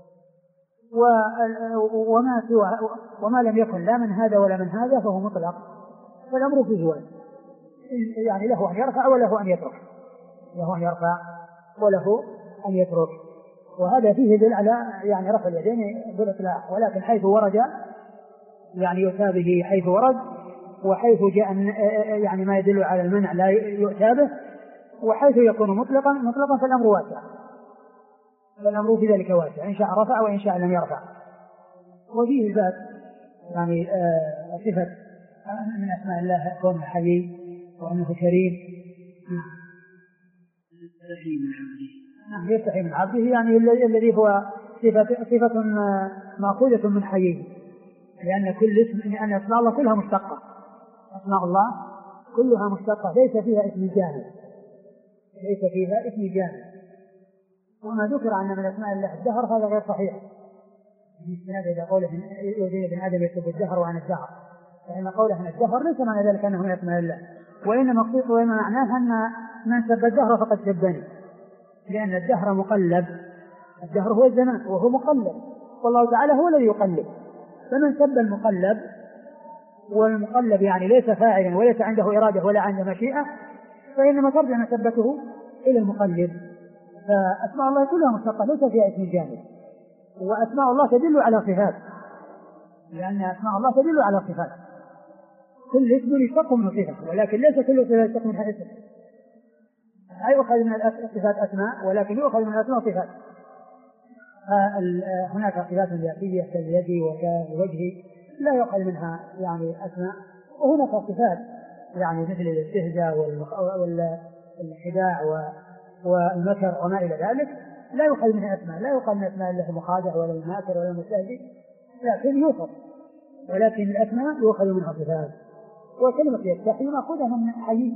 وما لم يكن لا من هذا ولا من هذا فهو مطلق، فالأمر في زوال، يعني له أن يرفع وله أن يترك، له أن يرفع وله أن يترك. وهذا فيه دل على يعني رفع اليدين بالإطلاق، ولكن حيث ورد يعني يؤتى به حيث ورد، وحيث جاء يعني ما يدل على المنع لا يؤتى به، وحيث يكون مطلقا فالأمر واسع، فالأمر في ذلك واسع، إن شاء رفع وإن شاء لم يرفع. وفيه ذات يعني صفة من أسماء الله كونه حي وأنه كريم، يستحي من عبده، يعني الذي هو صفة مأخوذة من حيه، لأن كل اسم، لأن أسماء الله كلها مشتقة، أسماء الله كلها مشتقة ليس فيها اسم جامد، ليس فيها اسم جامد. وما ذكر أن من أسماء الله الدهر هذا غير صحيح، باستناد إلى قوله يزيد بن آدم يسب الدهر وعن الدهر، فإن قوله عن الدهر ليس معنى ذلك أنه من أسماء الله، وإنما معناه أن من سب الدهر فقد سبني، لأن الدهر مقلب، الدهر هو الزمان وهو مقلب، والله تعالى هو الذي يقلب، فمن سب المقلب، والمقلب يعني ليس فاعلا وليس عنده إرادة ولا عنده مشيئة، فإنما ترجع مسبته إلى المقلب. فأسماء الله كلها مشتقة ليس فيها اسم جامد، وأسماء الله تدل على صفات، لأن أسماء الله تدل على صفات، كل اسم يشتق من صفة، ولكن ليس كل صفة يشتق منها اسم، لا يؤخذ من الصفات أسماء ولكن يؤخذ من الأسماء صفات. هناك صفات ذاتية كاليد وكالوجه لا يؤخذ منها يعني أسماء، وهناك صفات يعني مثل الاستهزاء والخداع والمكر وما إلى ذلك لا يؤخذ منها أسماء، لا يؤخذ من أسماء الله المخادع ولا الماكر ولا المستهزئ، لكن يؤخذ، ولكن الأسماء يؤخذ منها صفات. وكلمة يستحي مأخوذة من حي.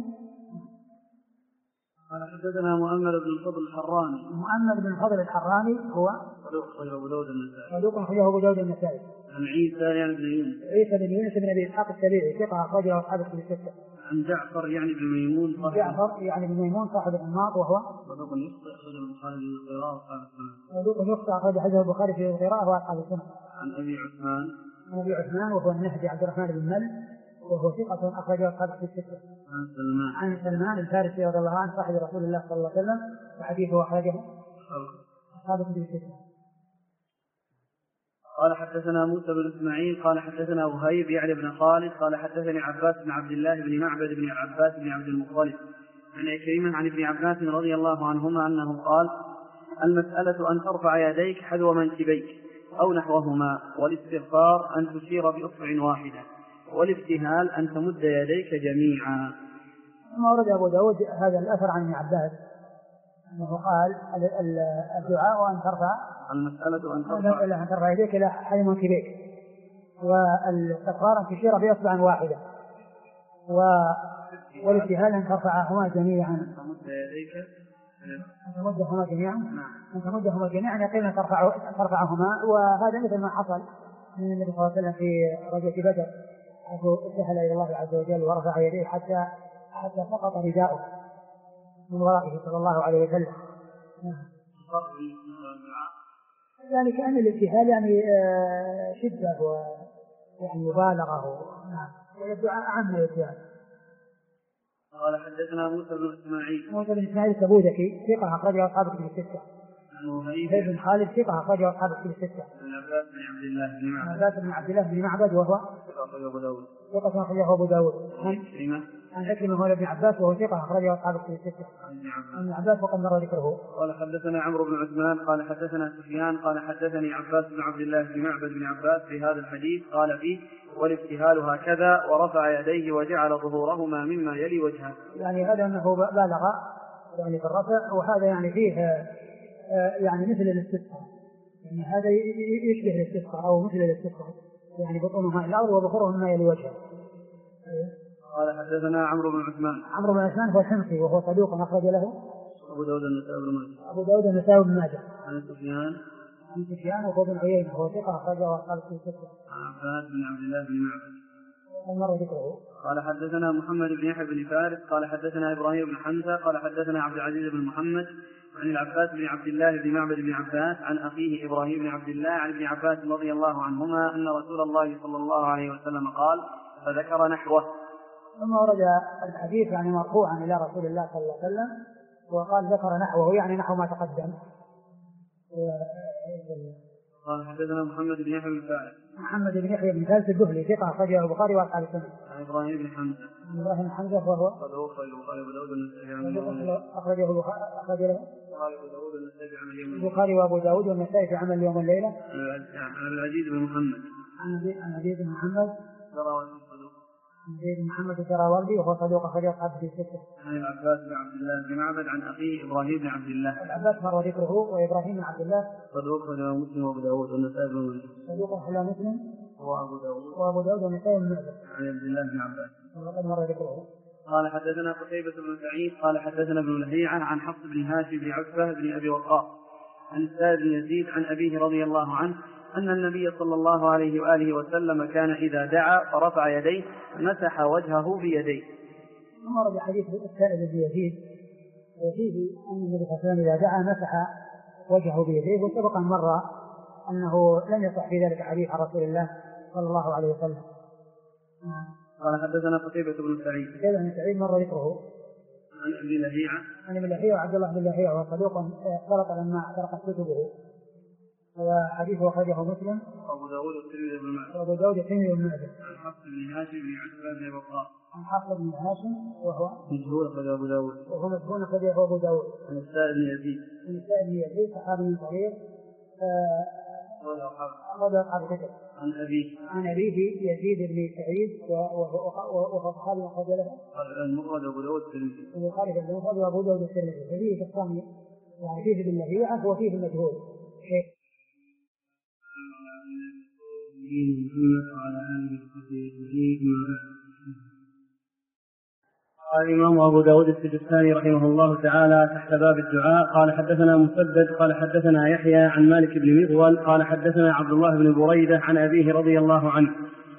قال حدثنا مؤمل بن الفضل الحراني. مؤمل بن الفضل الحراني هو صدوق أخرجه أبو داود النسائي. عن عيسى يعني بن يونس. عيسى بن يونس بن أبي إسحاق السبيعي ثقة أخرجه أصحاب الكتب الستة. عن جعفر يعني بن ميمون. جعفر يعني بن ميمون صاحب الأنماط، وهو صدوق يخطئ أخرجه البخاري في القراءة وأصحاب السنة. صدوق يخطئ أخرجه حديث البخاري في القراءة وأصحاب السنة. عن أبي عثمان. عن أبي عثمان وهو النهدي عبد الرحمن بن مل، وهو ثقة أخرجه أصحاب الكتب الستة. عن سلمان الفارسي رضي الله عنه صاحب رسول الله صلى الله عليه وسلم، وحديثه أخرجه أصحاب الكتب الستة. قال حدثنا موسى بن إسماعيل قال حدثنا وهيب يعني بن خالد قال حدثني عباس بن عبد الله بن معبد بن عباس بن عبد المطلب عن عكرمة عن ابن عباس رضي الله عنهما أنه قال: المسألة أن ترفع يديك حذو منكبيك أو نحوهما، والاستغفار أن تشير بأصبع واحدة، والابتهال أن تمد يديك جميعا. ما ورد أبو داود هذا الأثر عن ابن عباس أنه قال الدعاء أن ترفع المسألة أن ترفع يديك إلى حذو منكبيك، والاستغفار أن تشير بأصبع واحدة، والابتهال أن ترفعهما جميعا أن تمدهما جميعا يقين ترفعهما. وهذا مثل ما حصل من النبي صلى الله عليه وسلم في غزوة بدر، حيث اتجه إلى الله عز وجل ورفع يديه حتى سقط رداؤه من ورائه صلى الله عليه وسلم. ذلك أن الابتهال يعني شدة ويعني مبالغة، والدعاء أعم من الابتهال. قال حدثنا موسى بن إسماعيل التبوذكي ثقة أخرجه أصحاب الكتب الستة. زيد بن خالد ثقة أخرجه أصحاب الكتب الستة. عباس بن عبد الله بن معبد وهو ثقة أخرجه أبو داود. عن عكرمة مولى بن عباس وهو ثقة أخرجه أصحاب الكتب الستة. عن عباس وقد مر ذكره. قال حدثنا عمرو بن عثمان قال حدثنا سفيان قال حدثني عباس بن عبد الله بن معبد بن عباس في هذا الحديث قال فيه: والابتهال هكذا، ورفع يديه وجعل ظهورهما مما يلي وجهه. يعني هذا أنه بالغ يعني في الرفع، وهذا يعني فيه يعني مثل الاستسقاء، يعني هذا يشبه الاستسقاء أو مثل الاستسقاء، يعني بطونها إلى الأرض وظهورهما مما يلي وجهه. قال حدثنا عمرو بن عثمان هو الحمصي وهو صدوق أخرج له أبو داود النسائي بن ماجه. عن سفيان وهو بن عيينة وهو ثقة أخرجه أصحاب الكتب الستة. عباس بن عبد الله بن معبد مر ذكره. قال حدثنا محمد بن يحيى بن فارس قال حدثنا إبراهيم بن حمزة قال حدثنا عبد العزيز بن محمد عن العباس بن عبد الله بن معبد بن عباس عن أخيه إبراهيم بن عبد الله عن ابن عباس رضي الله عنهما أن رسول الله صلى الله عليه وسلم قال فذكر نحوه. ثم ورد الحديث يعني مرفوعا إلى رسول الله صلى الله عليه وسلم وقال ذكر نحوه، يعني نحو ما تقدم. قال حدثنا محمد بن يحيى بن فارس الدهلي ثقة أخرجه البخاري وأصحاب السنة. إبراهيم بن حمزة وهو أخرجه البخاري وأبو داود والنسائي في عمل اليوم والليلة. عن العزيز بن محمد زيد محمد الدراوردي وهو صدوق أخرجه أصحاب الستة. عن العباس بن عبد الله بن معبد عن أخيه إبراهيم بن عبد الله. العباس مر ذكره، وإبراهيم بن عبد الله صدوق له مسلم وأبو داود والنسائي بن ماجه. صدوق له مسلم وأبو داود والنسائي بن ماجه. عن عبد الله بن عباس. وقد مر ذكره. قال حدثنا قتيبة بن سعيد قال حدثنا ابن لهيعة عن حفص بن هاشم بن عتبة بن أبي وقاص عن السائب بن يزيد عن أبيه رضي الله عنه أن النبي صلى الله عليه وآله وسلم كان إذا دعا فرفع يديه مسح وجهه بيديه. ثم ورد حديث السائب بن يزيد وفيه أن النبي صلى الله عليه وسلم إذا دعا مسح وجهه بيديه، وسبق أن مر أنه لم يصح في ذلك حديث عن رسول الله صلى الله عليه وسلم. قال حدثنا قتيبة بن سعيد مر ذكره. عن ابن لهيعة وعبد الله بن لهيعة وهو صدوق اختلط لما اخترقت كتبه، وحديثه أخرجه مسلم وأبو داود والترمذي بن ماجه. عن حفص بن هاشم بن عتبة بن أبي وقاص عن حفص بن هاشم وهو مجهول أخرجه أبو داود أبو داود. عن السائب بن يزيد صحابي صغير أخرج أصحاب الكتب. عن أبيه يزيد بن سعيد وهو صحابي أخرج له المفرد أبو داود البخاري في المفرد وأبو داود الترمذي. ففيه في الصامي يعني فيه في اللهيعة وفيه في المجهول. قال الإمام أبو داود السجستاني رحمه الله تعالى تحت باب الدعاء قال حدثنا مسدد قال حدثنا يحيى عن مالك بن مغول قال حدثنا عبد الله بن بريدة عن أبيه رضي الله عنه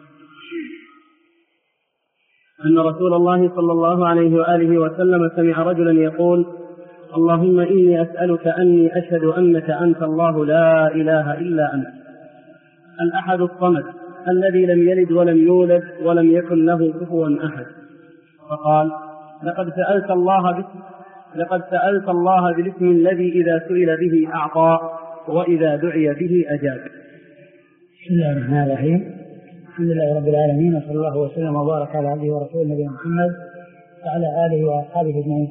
أن رسول الله صلى الله عليه وآله وسلم سمع رجلا يقول: اللهم إني أسألك أني أشهد أنك أنت الله لا إله إلا أنت الأحد الصمد الذي لم يلد ولم يولد ولم يكن له كفوا أحد. فقال: لقد سألت الله بالاسم الذي إذا سئل به أعطى وإذا دعي به أجاب. بسم الله الرحمن الرحيم. الحمد لله رب العالمين، وصلى الله وسلم وبارك على عبده ورسوله نبينا محمد وعلى آله وأصحابه أجمعين.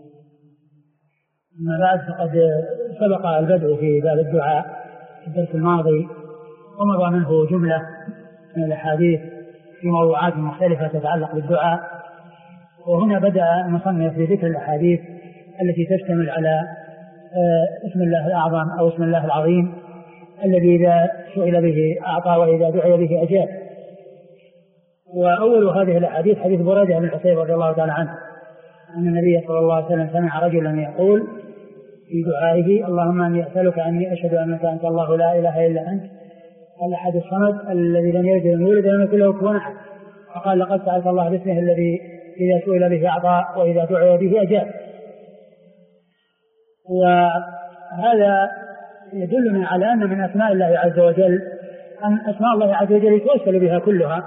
أما بعد، فقد سبق البدء في باب الدعاء في الدرس الماضي، ومر منه جملة من الأحاديث في موضوعات مختلفة تتعلق بالدعاء. وهنا بدأ المصنف بذكر الأحاديث التي تشتمل على اسم الله الأعظم أو اسم الله العظيم الذي إذا سئل به أعطى وإذا دعي به أجاب. وأول هذه الأحاديث حديث بريدة بن حصيب رضي الله تعالى عنه أن النبي صلى الله عليه وسلم سمع رجلا يقول: في دعائه اللهم اني اسالك اني اشهد انك انت الله لا اله الا انت الاحد الصمد الذي لم يلد ولم يولد ولم يكن له كفوا احد. فقال لقد سالت الله باسمه الذي اذا سئل به اعطى واذا دعي به اجاب. وهذا يدلنا على ان من اسماء الله عز وجل ان اسماء الله عز وجل يتوسل بها كلها،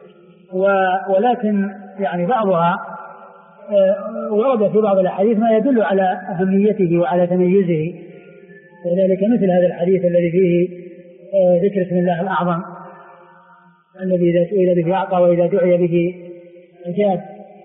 ولكن يعني بعضها ورد في بعض الأحاديث ما يدل على أهميته وعلى تميزه، وذلك مثل هذا الحديث الذي فيه ذكر اسم الله الأعظم الذي إذا سئل به أعطى وإذا دعي به أجاب.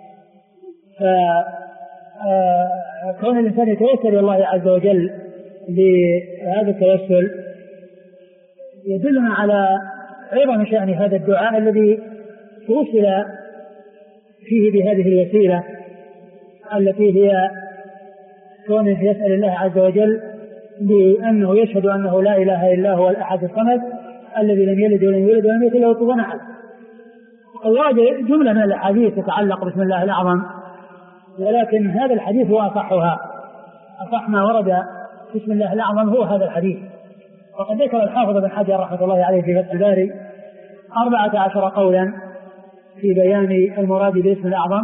فكون الإنسان يتوسل إلى الله عز وجل بهذا التوسل يدلنا على عظم شأن هذا الدعاء الذي توسل فيه بهذه الوسيلة التي هي كون يسأل الله عز وجل بأنه يشهد أنه لا إله إلا هو الأحد الصمد الذي لم يلد ولم يولد ولم يكن له كفوا أحد. ورد جملة من الأحاديث تتعلق باسم الله الأعظم، ولكن هذا الحديث هو أصحها. أصح ما ورد في اسم الله الأعظم هو هذا الحديث. وقد ذكر الحافظ بن حجر رحمة الله عليه في فتح الباري 14 قولا في بيان المراد باسم الأعظم،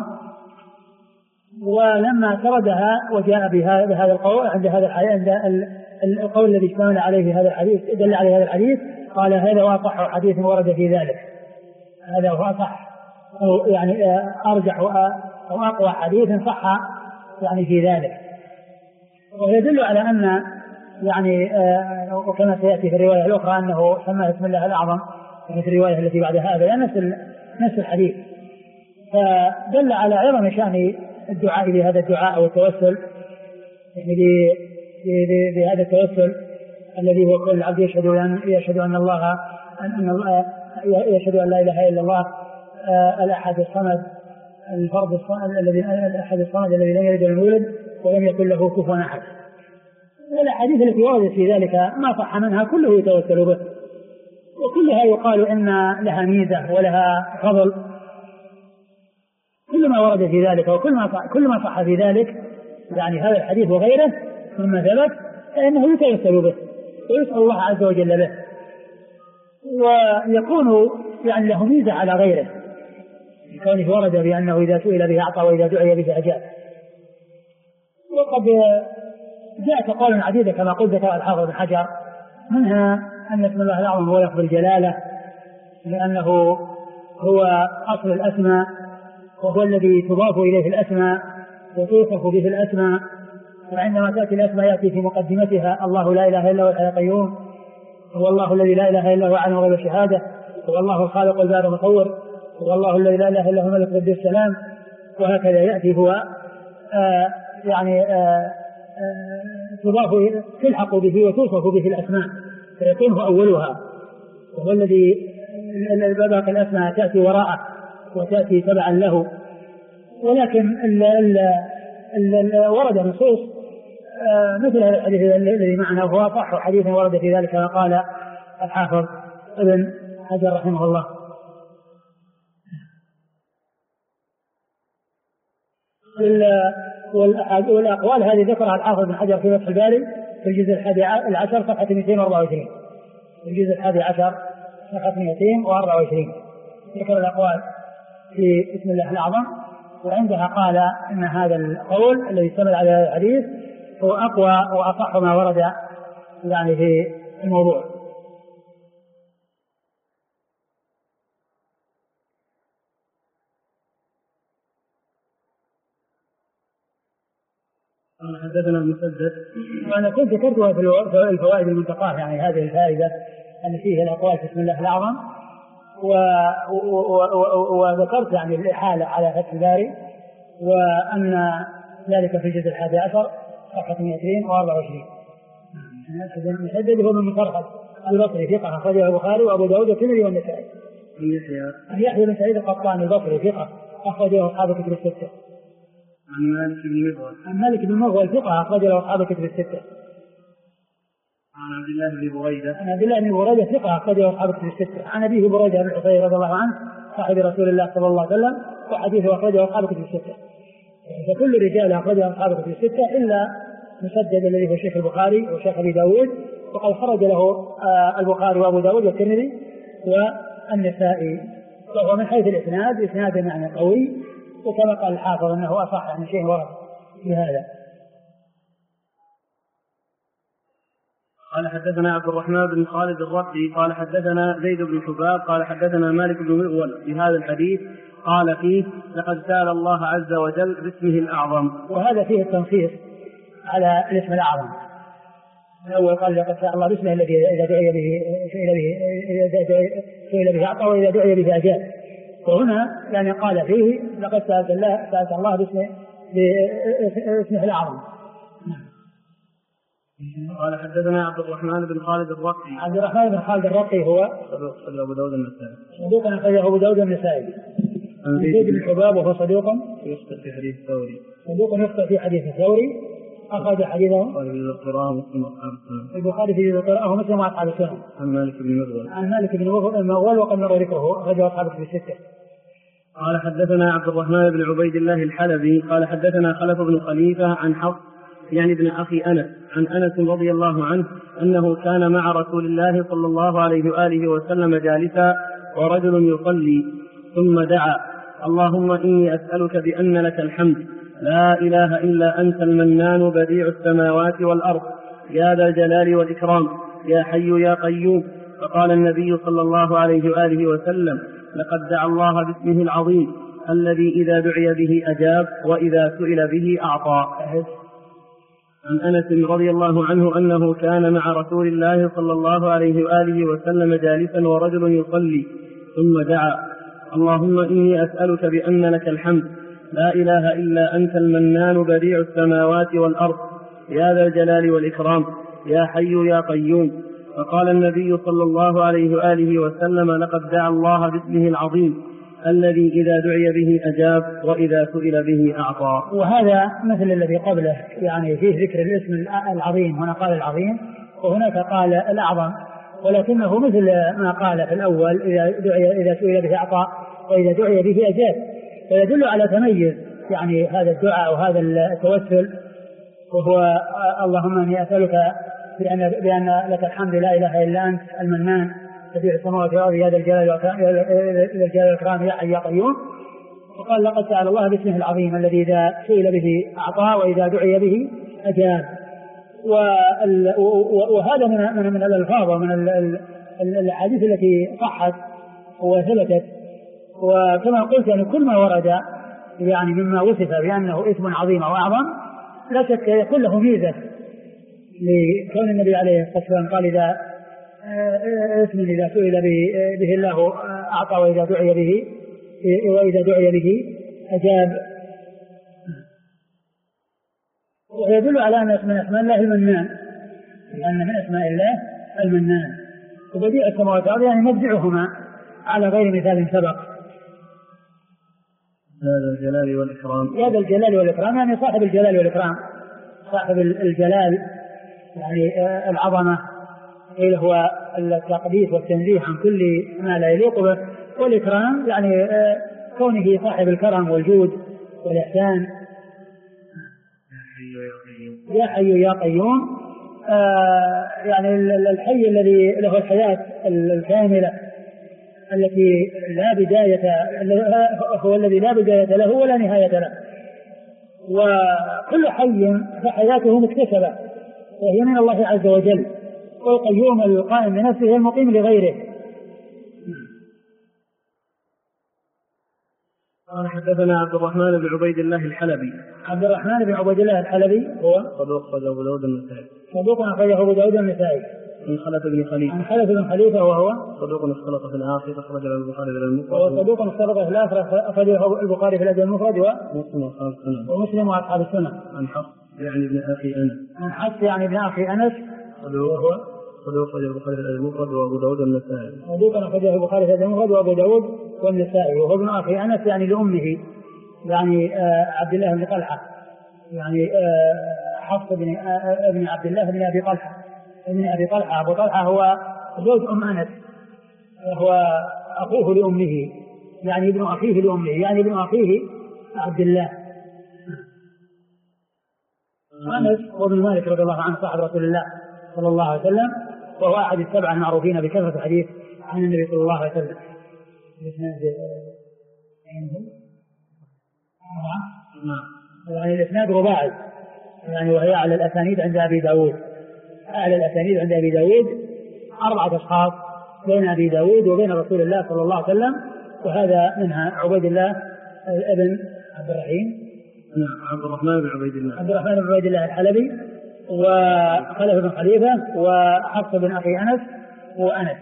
ولما سردها وجاء بهذا القول عند القول الذي اشتمل عليه هذا الحديث دل عليه هذا الحديث قال هذا هو أصح حديث ورد في ذلك، هذا هو أصح أو يعني أرجح أو أقوى حديث صح يعني في ذلك. ويدل على أن يعني وكما سيأتي في الرواية الأخرى أنه سماه اسم الله الأعظم في الرواية التي بعد هذا نفس الحديث، فدل على عظم شأن الدعاء بهذا الدعاء أو التوسل يعني بهذا التوسل الذي هو كل العبد يشهد أن الله يشهد أن لا إله إلا الله الأحد الصمد الفرد الأحد الصمد الذي لم يلد ولم يولد ولم يكن له كفوا أحد. الأحاديث التي وردت في ذلك ما صح منها كله يتوسل به، وكلها يقال إن لها ميزة ولها فضل. كل ما ورد في ذلك وكل ما صح في ذلك يعني هذا الحديث وغيره مما ثبت فإنه يتوسل به ويسأل الله عز وجل به، ويكون يعني له ميزة على غيره كونه ورد بأنه إذا سئل به أعطى وإذا دعي به أجاب. وقد جاءت أقوال عديدة كما قلت ذكر الحافظ بن حجر، منها أن اسم الله الأعظم هو لفظ الجلالة لأنه هو أصل الأسماء وهو الذي تضاف إليه الأسماء وتوصف به الأسماء، وعندما تأتي الأسماء يأتي في مقدمتها الله لا إله إلا هو الحي القيوم، هو الله الذي لا إله إلا هو عالم الغيب والشهادة، هو الله الخالق والبارئ المصور، هو الله الذي لا إله إلا هو الملك قدوس السلام، وهكذا يأتي هو تلحق به وتوصف به الأسماء فيكون هو أولها، وهو الذي باقي الأسماء تأتي وراءه وتأتي تبعا له. ولكن ورد نصوص مثل هذا الحديث الذي معنا وهو أصح حديث ورد في ذلك كما قال الحافظ ابن حجر رحمه الله. والأقوال هذه ذكرها الحافظ بن حجر في فتح الباري في الجزء 11 صفحة 224. في الجزء 11 صفحة 224 ذكر الأقوال في اسم الله الأعظم، وعندها قال أن هذا القول الذي اشتمل على هذا الحديث هو أقوى وأصح ما ورد يعني في الموضوع. حدثنا المسدد، وأنا كنت ذكرتها في الفوائد المنتقاة يعني هذه الفائدة أن فيه الأقوال في اسم الله الأعظم، وذكرت يعني الإحالة على فتح الباري وأن ذلك في الجزء 11 صفحة 224. المسدد هو من مطرحة البصري ثقة أخرجه البخاري وأبو داود والترمذي والنسائي. يحيى بن سعيد القطان البصري ثقة أخرجه أصحاب الكتب الستة. عن مالك بن مغول ثقة أخرجه أصحاب الكتب الستة. عن عبد الله بن بريدة عن عبد الله بن بريدة ثقة أخرجه أصحاب الكتب الستة. عن أبيه بريدة بن الحصير رضي الله عنه صاحب رسول الله صلى الله عليه وسلم وحديثه أخرجه أصحاب الكتب الستة. فكل رجال أخرجه أصحاب الكتب الستة إلا مسدد الذي هو شيخ البخاري وشيخ أبي داود، وقد خرج له البخاري وأبو داود والترمذي والنسائي، وهو من حيث الإسناد إسناد معنى قوي، وكما قال الحافظ أنه أصح عن شيء ورد بهذا. قال حدثنا عبد الرحمن بن خالد الربعي قال حدثنا زيد بن حباب قال حدثنا مالك بن مغول بهذا الحديث قال فيه لقد سأل الله عز وجل باسمه الأعظم. وهذا فيه التنصيص على الاسم الأعظم. الأول قال لقد سأل الله باسمه الذي إذا دعي به سئل به أعطى وإذا دعي به أجاب. وهنا يعني قال فيه لقد سألت الله باسمه الأعظم. قال حدثنا عبد الرحمن بن خالد الرقي. عبد الرحمن بن خالد الرقي هو صدوق أبو داود النسائي. صدوق أخرجه أبو داود النسائي. عن زيد بن حباب وهو صدوق يخطئ في حديث الثوري. صدوق يخطئ في حديث الثوري. أخرج حديثه البخاري في القراءة ومسلم وأصحاب السنن. عن مالك بن مغول. عن مالك بن مغول وقد مر ذكره أخرجه أصحاب الكتب الستة. قال حدثنا عبد الرحمن بن عبيد الله الحلبي قال حدثنا خلف بن خليفة عن حفص يعني ابن أخي أنس عن أنس رضي الله عنه أنه كان مع رسول الله صلى الله عليه وآله وسلم جالسا ورجل يصلي ثم دعا اللهم إني أسألك بأن لك الحمد لا إله إلا أنت المنان بديع السماوات والأرض يا ذا الجلال والإكرام يا حي يا قيوم. فقال النبي صلى الله عليه وآله وسلم لقد دعا الله باسمه العظيم الذي إذا دعي به أجاب وإذا سئل به أعطى. عن أنس رضي الله عنه أنه كان مع رسول الله صلى الله عليه وآله وسلم جالسا ورجل يصلي ثم دعا اللهم إني أسألك بأن لك الحمد لا إله إلا أنت المنان بديع السماوات والأرض يا ذا الجلال والإكرام يا حي يا قيوم. فقال النبي صلى الله عليه وآله وسلم لقد دعا الله باسمه العظيم الذي إذا دعي به أجاب وإذا سئل به أعطى. وهذا مثل الذي قبله يعني فيه ذكر الاسم العظيم، هنا قال العظيم وهناك قال الأعظم، ولكنه مثل ما قال في الأول إذا سئل به أعطى وإذا دعي به أجاب، ويدل على تميز يعني هذا الدعاء وهذا التوسل، وهو اللهم إني أسألك بأن لك الحمد لا إله إلا أنت المنان بديع السماوات والأرض يا ذا الجلال والإكرام يا حي يا قيوم. وقال لقد سأل الله باسمه العظيم الذي إذا سئل به أعطى وإذا دعي به أجاب. وهذا من الألفاظ ومن الأحاديث التي صحت وثبتت. وكما قلت يعني كل ما ورد يعني مما وصف بأنه اسم عظيم أو أعظم لا شك يكون له ميزة، لكون النبي عليه الصلاة والسلام قال إذا اسم إذا سئل به الله أعطى وإذا دعي به أجاب. ويدل على أن من أسماء الله المنان، لأن من أسماء الله المنان، وبديع السماوات والأرض يعني مبدعهما على غير مثال سبق. هذا الجلال والإكرام، هذا الجلال والإكرام يعني صاحب الجلال والإكرام، صاحب الجلال يعني العظمة، إيه هو التقديس والتنزيه عن كل ما لا يليق به، والإكرام يعني كونه صاحب الكرم والجود والإحسان. يا حي يا قيوم يعني الحي الذي له الحياة الكاملة التي لا بداية، هو الذي لا بداية له ولا نهاية له، وكل حي فحياته مكتسبة وهي من الله عز وجل، والقيوم القائم بنفسه المقيم لغيره. قال حدثنا عبد الرحمن بن عبيد الله الحلبي. عبد الرحمن بن عبيد الله الحلبي هو صدوق أخرجه أبو داود النسائي. صدوق أخرجه أبو داود النسائي. عن خلف بن خليفة. عن خلف بن خليفة وهو صدوق اختلط في الآخر أخرجه البخاري في المفرد. وهو صدوق اختلط في الآخر أخرجه البخاري في الأدب المفرد ومسلم وأصحاب السنن. عن حفص يعني ابن أخي أنس. عن حفص يعني ابن أخي أنس صدوق أخرجه البخاري في الأدب المفرد وأبو داود النسائي. صدوق أخرجه البخاري في الأدب المفرد وأبو داود والنسائي، وهو ابن أخي أنس يعني لأمه يعني عبد الله بن طلحة، يعني حفص ابن عبد الله بن أبي طلحة ابن أبي طلحة. أبو طلحة هو زوج أم أنس، وهو أخوه لأمه يعني ابن أخيه لأمه يعني ابن أخيه عبد الله. أنس وابن مالك رضي الله عنه صاحب رسول الله صلى الله عليه وسلم، وهو أحد السبعة المعروفين بكثرة الحديث عن النبي صلى الله عليه وسلم. يعني الإسناد رباعي، يعني وهي على الأسانيد عند أبي داود. على الأسانيد عند أبي داود 4 أشخاص بين أبي داود وبين رسول الله صلى الله عليه وسلم، وهذا منها عبيد الله ابن عبد الرحيم، عبد الرحمن بن عبيد الله الحلبي، وخلف بن خليفة، وحفص بن أخي أنس، وأنس.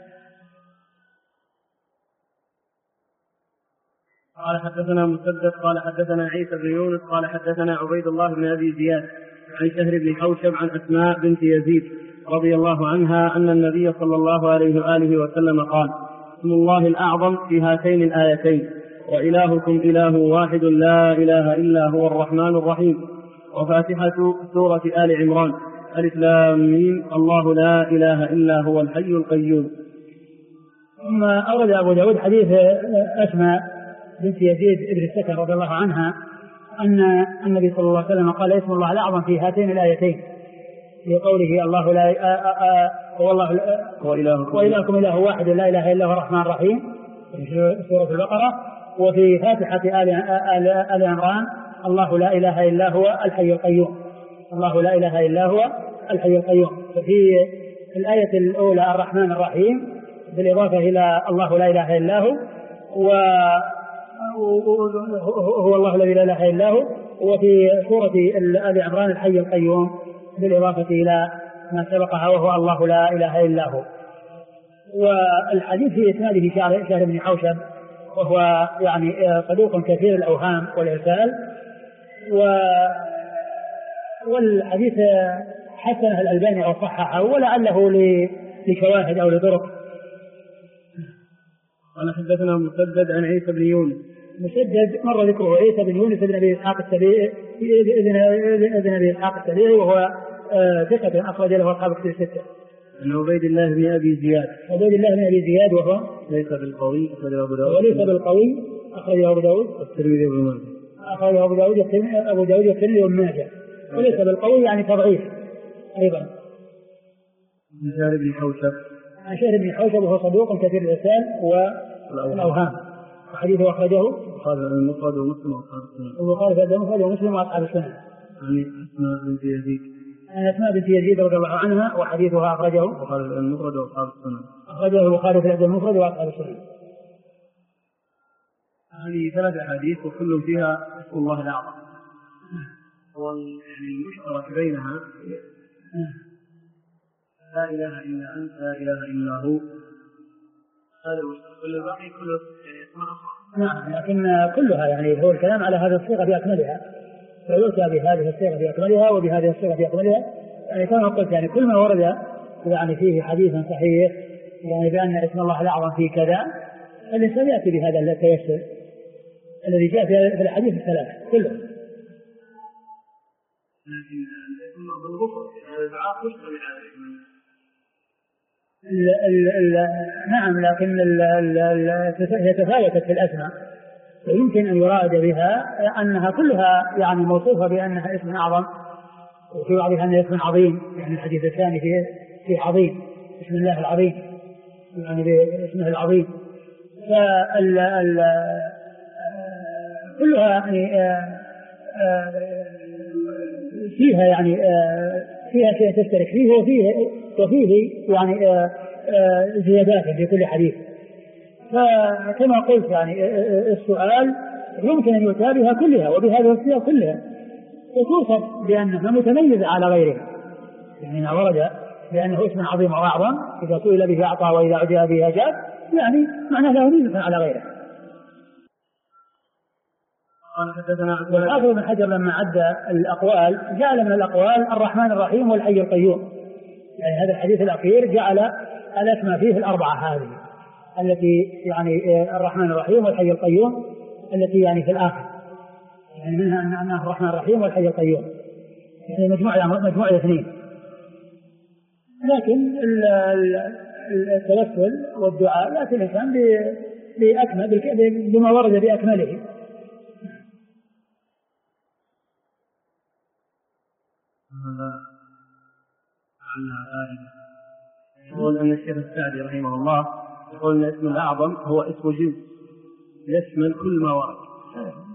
قال حدثنا مسدد قال حدثنا عيسى بن يونس قال حدثنا عبيد الله بن أبي زياد عن شهر بن حوشب عن أسماء بنت يزيد رضي الله عنها أن النبي صلى الله عليه وآله وسلم قال: اسم الله الأعظم في هاتين الآيتين: وإلهكم إله واحد لا إله إلا هو الرحمن الرحيم. وفاتحة سورة آل عمران: ألف لام ميم الله لا إله إلا هو الحي القيوم. ثم أورد أبو داود حديث أسماء بنت يزيد ابن السكن رضي الله عنها أن النبي صلى الله عليه وسلم قال: اسم الله الأعظم في هاتين الآيتين، في قوله الله لا وإلهكم إله واحد لا إله إلا هو الرحمن الرحيم في سورة البقرة، وفي فاتحة آل عمران: الله لا إله إلا هو الحي القيوم. الله لا إله إلا هو الحي القيوم. ففي الآية الأولى الرحمن الرحيم بالإضافة إلى الله لا إله إلا هو، وهو الله الذي لا إله إلا هو. وفي سورة آل عمران الحي القيوم بالإضافة إلى ما سبقها وهو الله لا إله إلا هو. والحديث في إسناده شهر بن حوشب، وهو يعني صدوق كثير الأوهام والإرسال، والحديث حسنه الألباني أو صححه، ولعله لشواهد أو لطرق. قال حدثنا مسدد عن عيسى بن يونس. مسدد مر ذكره، عيسى بن يونس بن أبي إسحاق السبيعي، وهو ثقة أخرج له أصحاب الكتب الستة. عن عبيد الله بن أبي زياد. عبيد الله بن أبي زياد وهو ليس بالقوي أخرجه أبو داود. وليس بالقوي أخرجه أبو داود والترمذي وابن ماجه. أخرجه أبو داود والترمذي وابن ماجه. وليس بالقوي يعني تضعيف أيضا. عن شهر بن حوشب. عن شهر بن حوشب وهو صدوق كثير الإرسال والأوهام، وحديثه أخرجه البخاري المفرد ومسلم وأصحاب السنن. البخاري المفرد ومسلم وأصحاب السنن. عن أسماء بنت يزيد. عن أسماء بنت يزيد رضي الله عنها، وحديثها أخرجه البخاري المفرد وأصحاب السنن. أخرجه البخاري في الأدب المفرد وأصحاب السنن. هذه 3 أحاديث وكل فيها اسم الله الأعظم. يعني المشترك بينها لا إله إلا أنت لا إله إلا هو، هذا كل الباقي كله اسماء أخرى. نعم، لكن كلها يعني هو الكلام على هذه الصيغة بأكملها، فيؤتى بهذه الصيغة بأكملها وبهذه الصيغة بأكملها. يعني كما قلت يعني كل ما ورد يعني فيه حديث صحيح يعني بأن اسم الله الأعظم في كذا، الإنسان يأتي بهذا التيسر الذي جاء في الحديث الثلاث كله. لكن الاسم بالغفر الدعاء يشتمل على نعم، لكن هي تفاوتت في الأسماء، ويمكن أن يراد بها أنها كلها يعني موصوفة بأنها اسم أعظم، وفي بعضها أنها اسم عظيم، يعني الحديث الثاني فيه عظيم، اسم الله العظيم يعني باسمه العظيم. كلها يعني فيها يعني فيها شيء تشترك فيه وفيه يعني زيادات في كل حديث. فكما قلت يعني السؤال يمكن أن يؤتى بها كلها وبهذه الصيغ كلها، وتوصف بأنها متميزة على غيرها. يعني ما ورد بأنه اسم عظيم وأعظم إذا سئل به أعطى وإذا أجاب به أجاب، يعني معناه له ميزة على غيره. والحافظ بن حجر لما عد الأقوال جعل من الأقوال الرحمن الرحيم والحي القيوم، يعني هذا الحديث الأخير جعل الأسماء فيه الأربعة هذه التي يعني الرحمن الرحيم والحي القيوم التي يعني في الآخر، يعني منها أنه الرحمن الرحيم والحي القيوم، يعني مجموعة الاثنين. لكن التوسل والدعاء لا الإنسان بأكمل بما ورد بأكمله. لعلها فائدة. يقول أن الشيخ السعدي رحمه الله يقول أن اسم الأعظم هو اسم جنس يشمل كل ما ورد.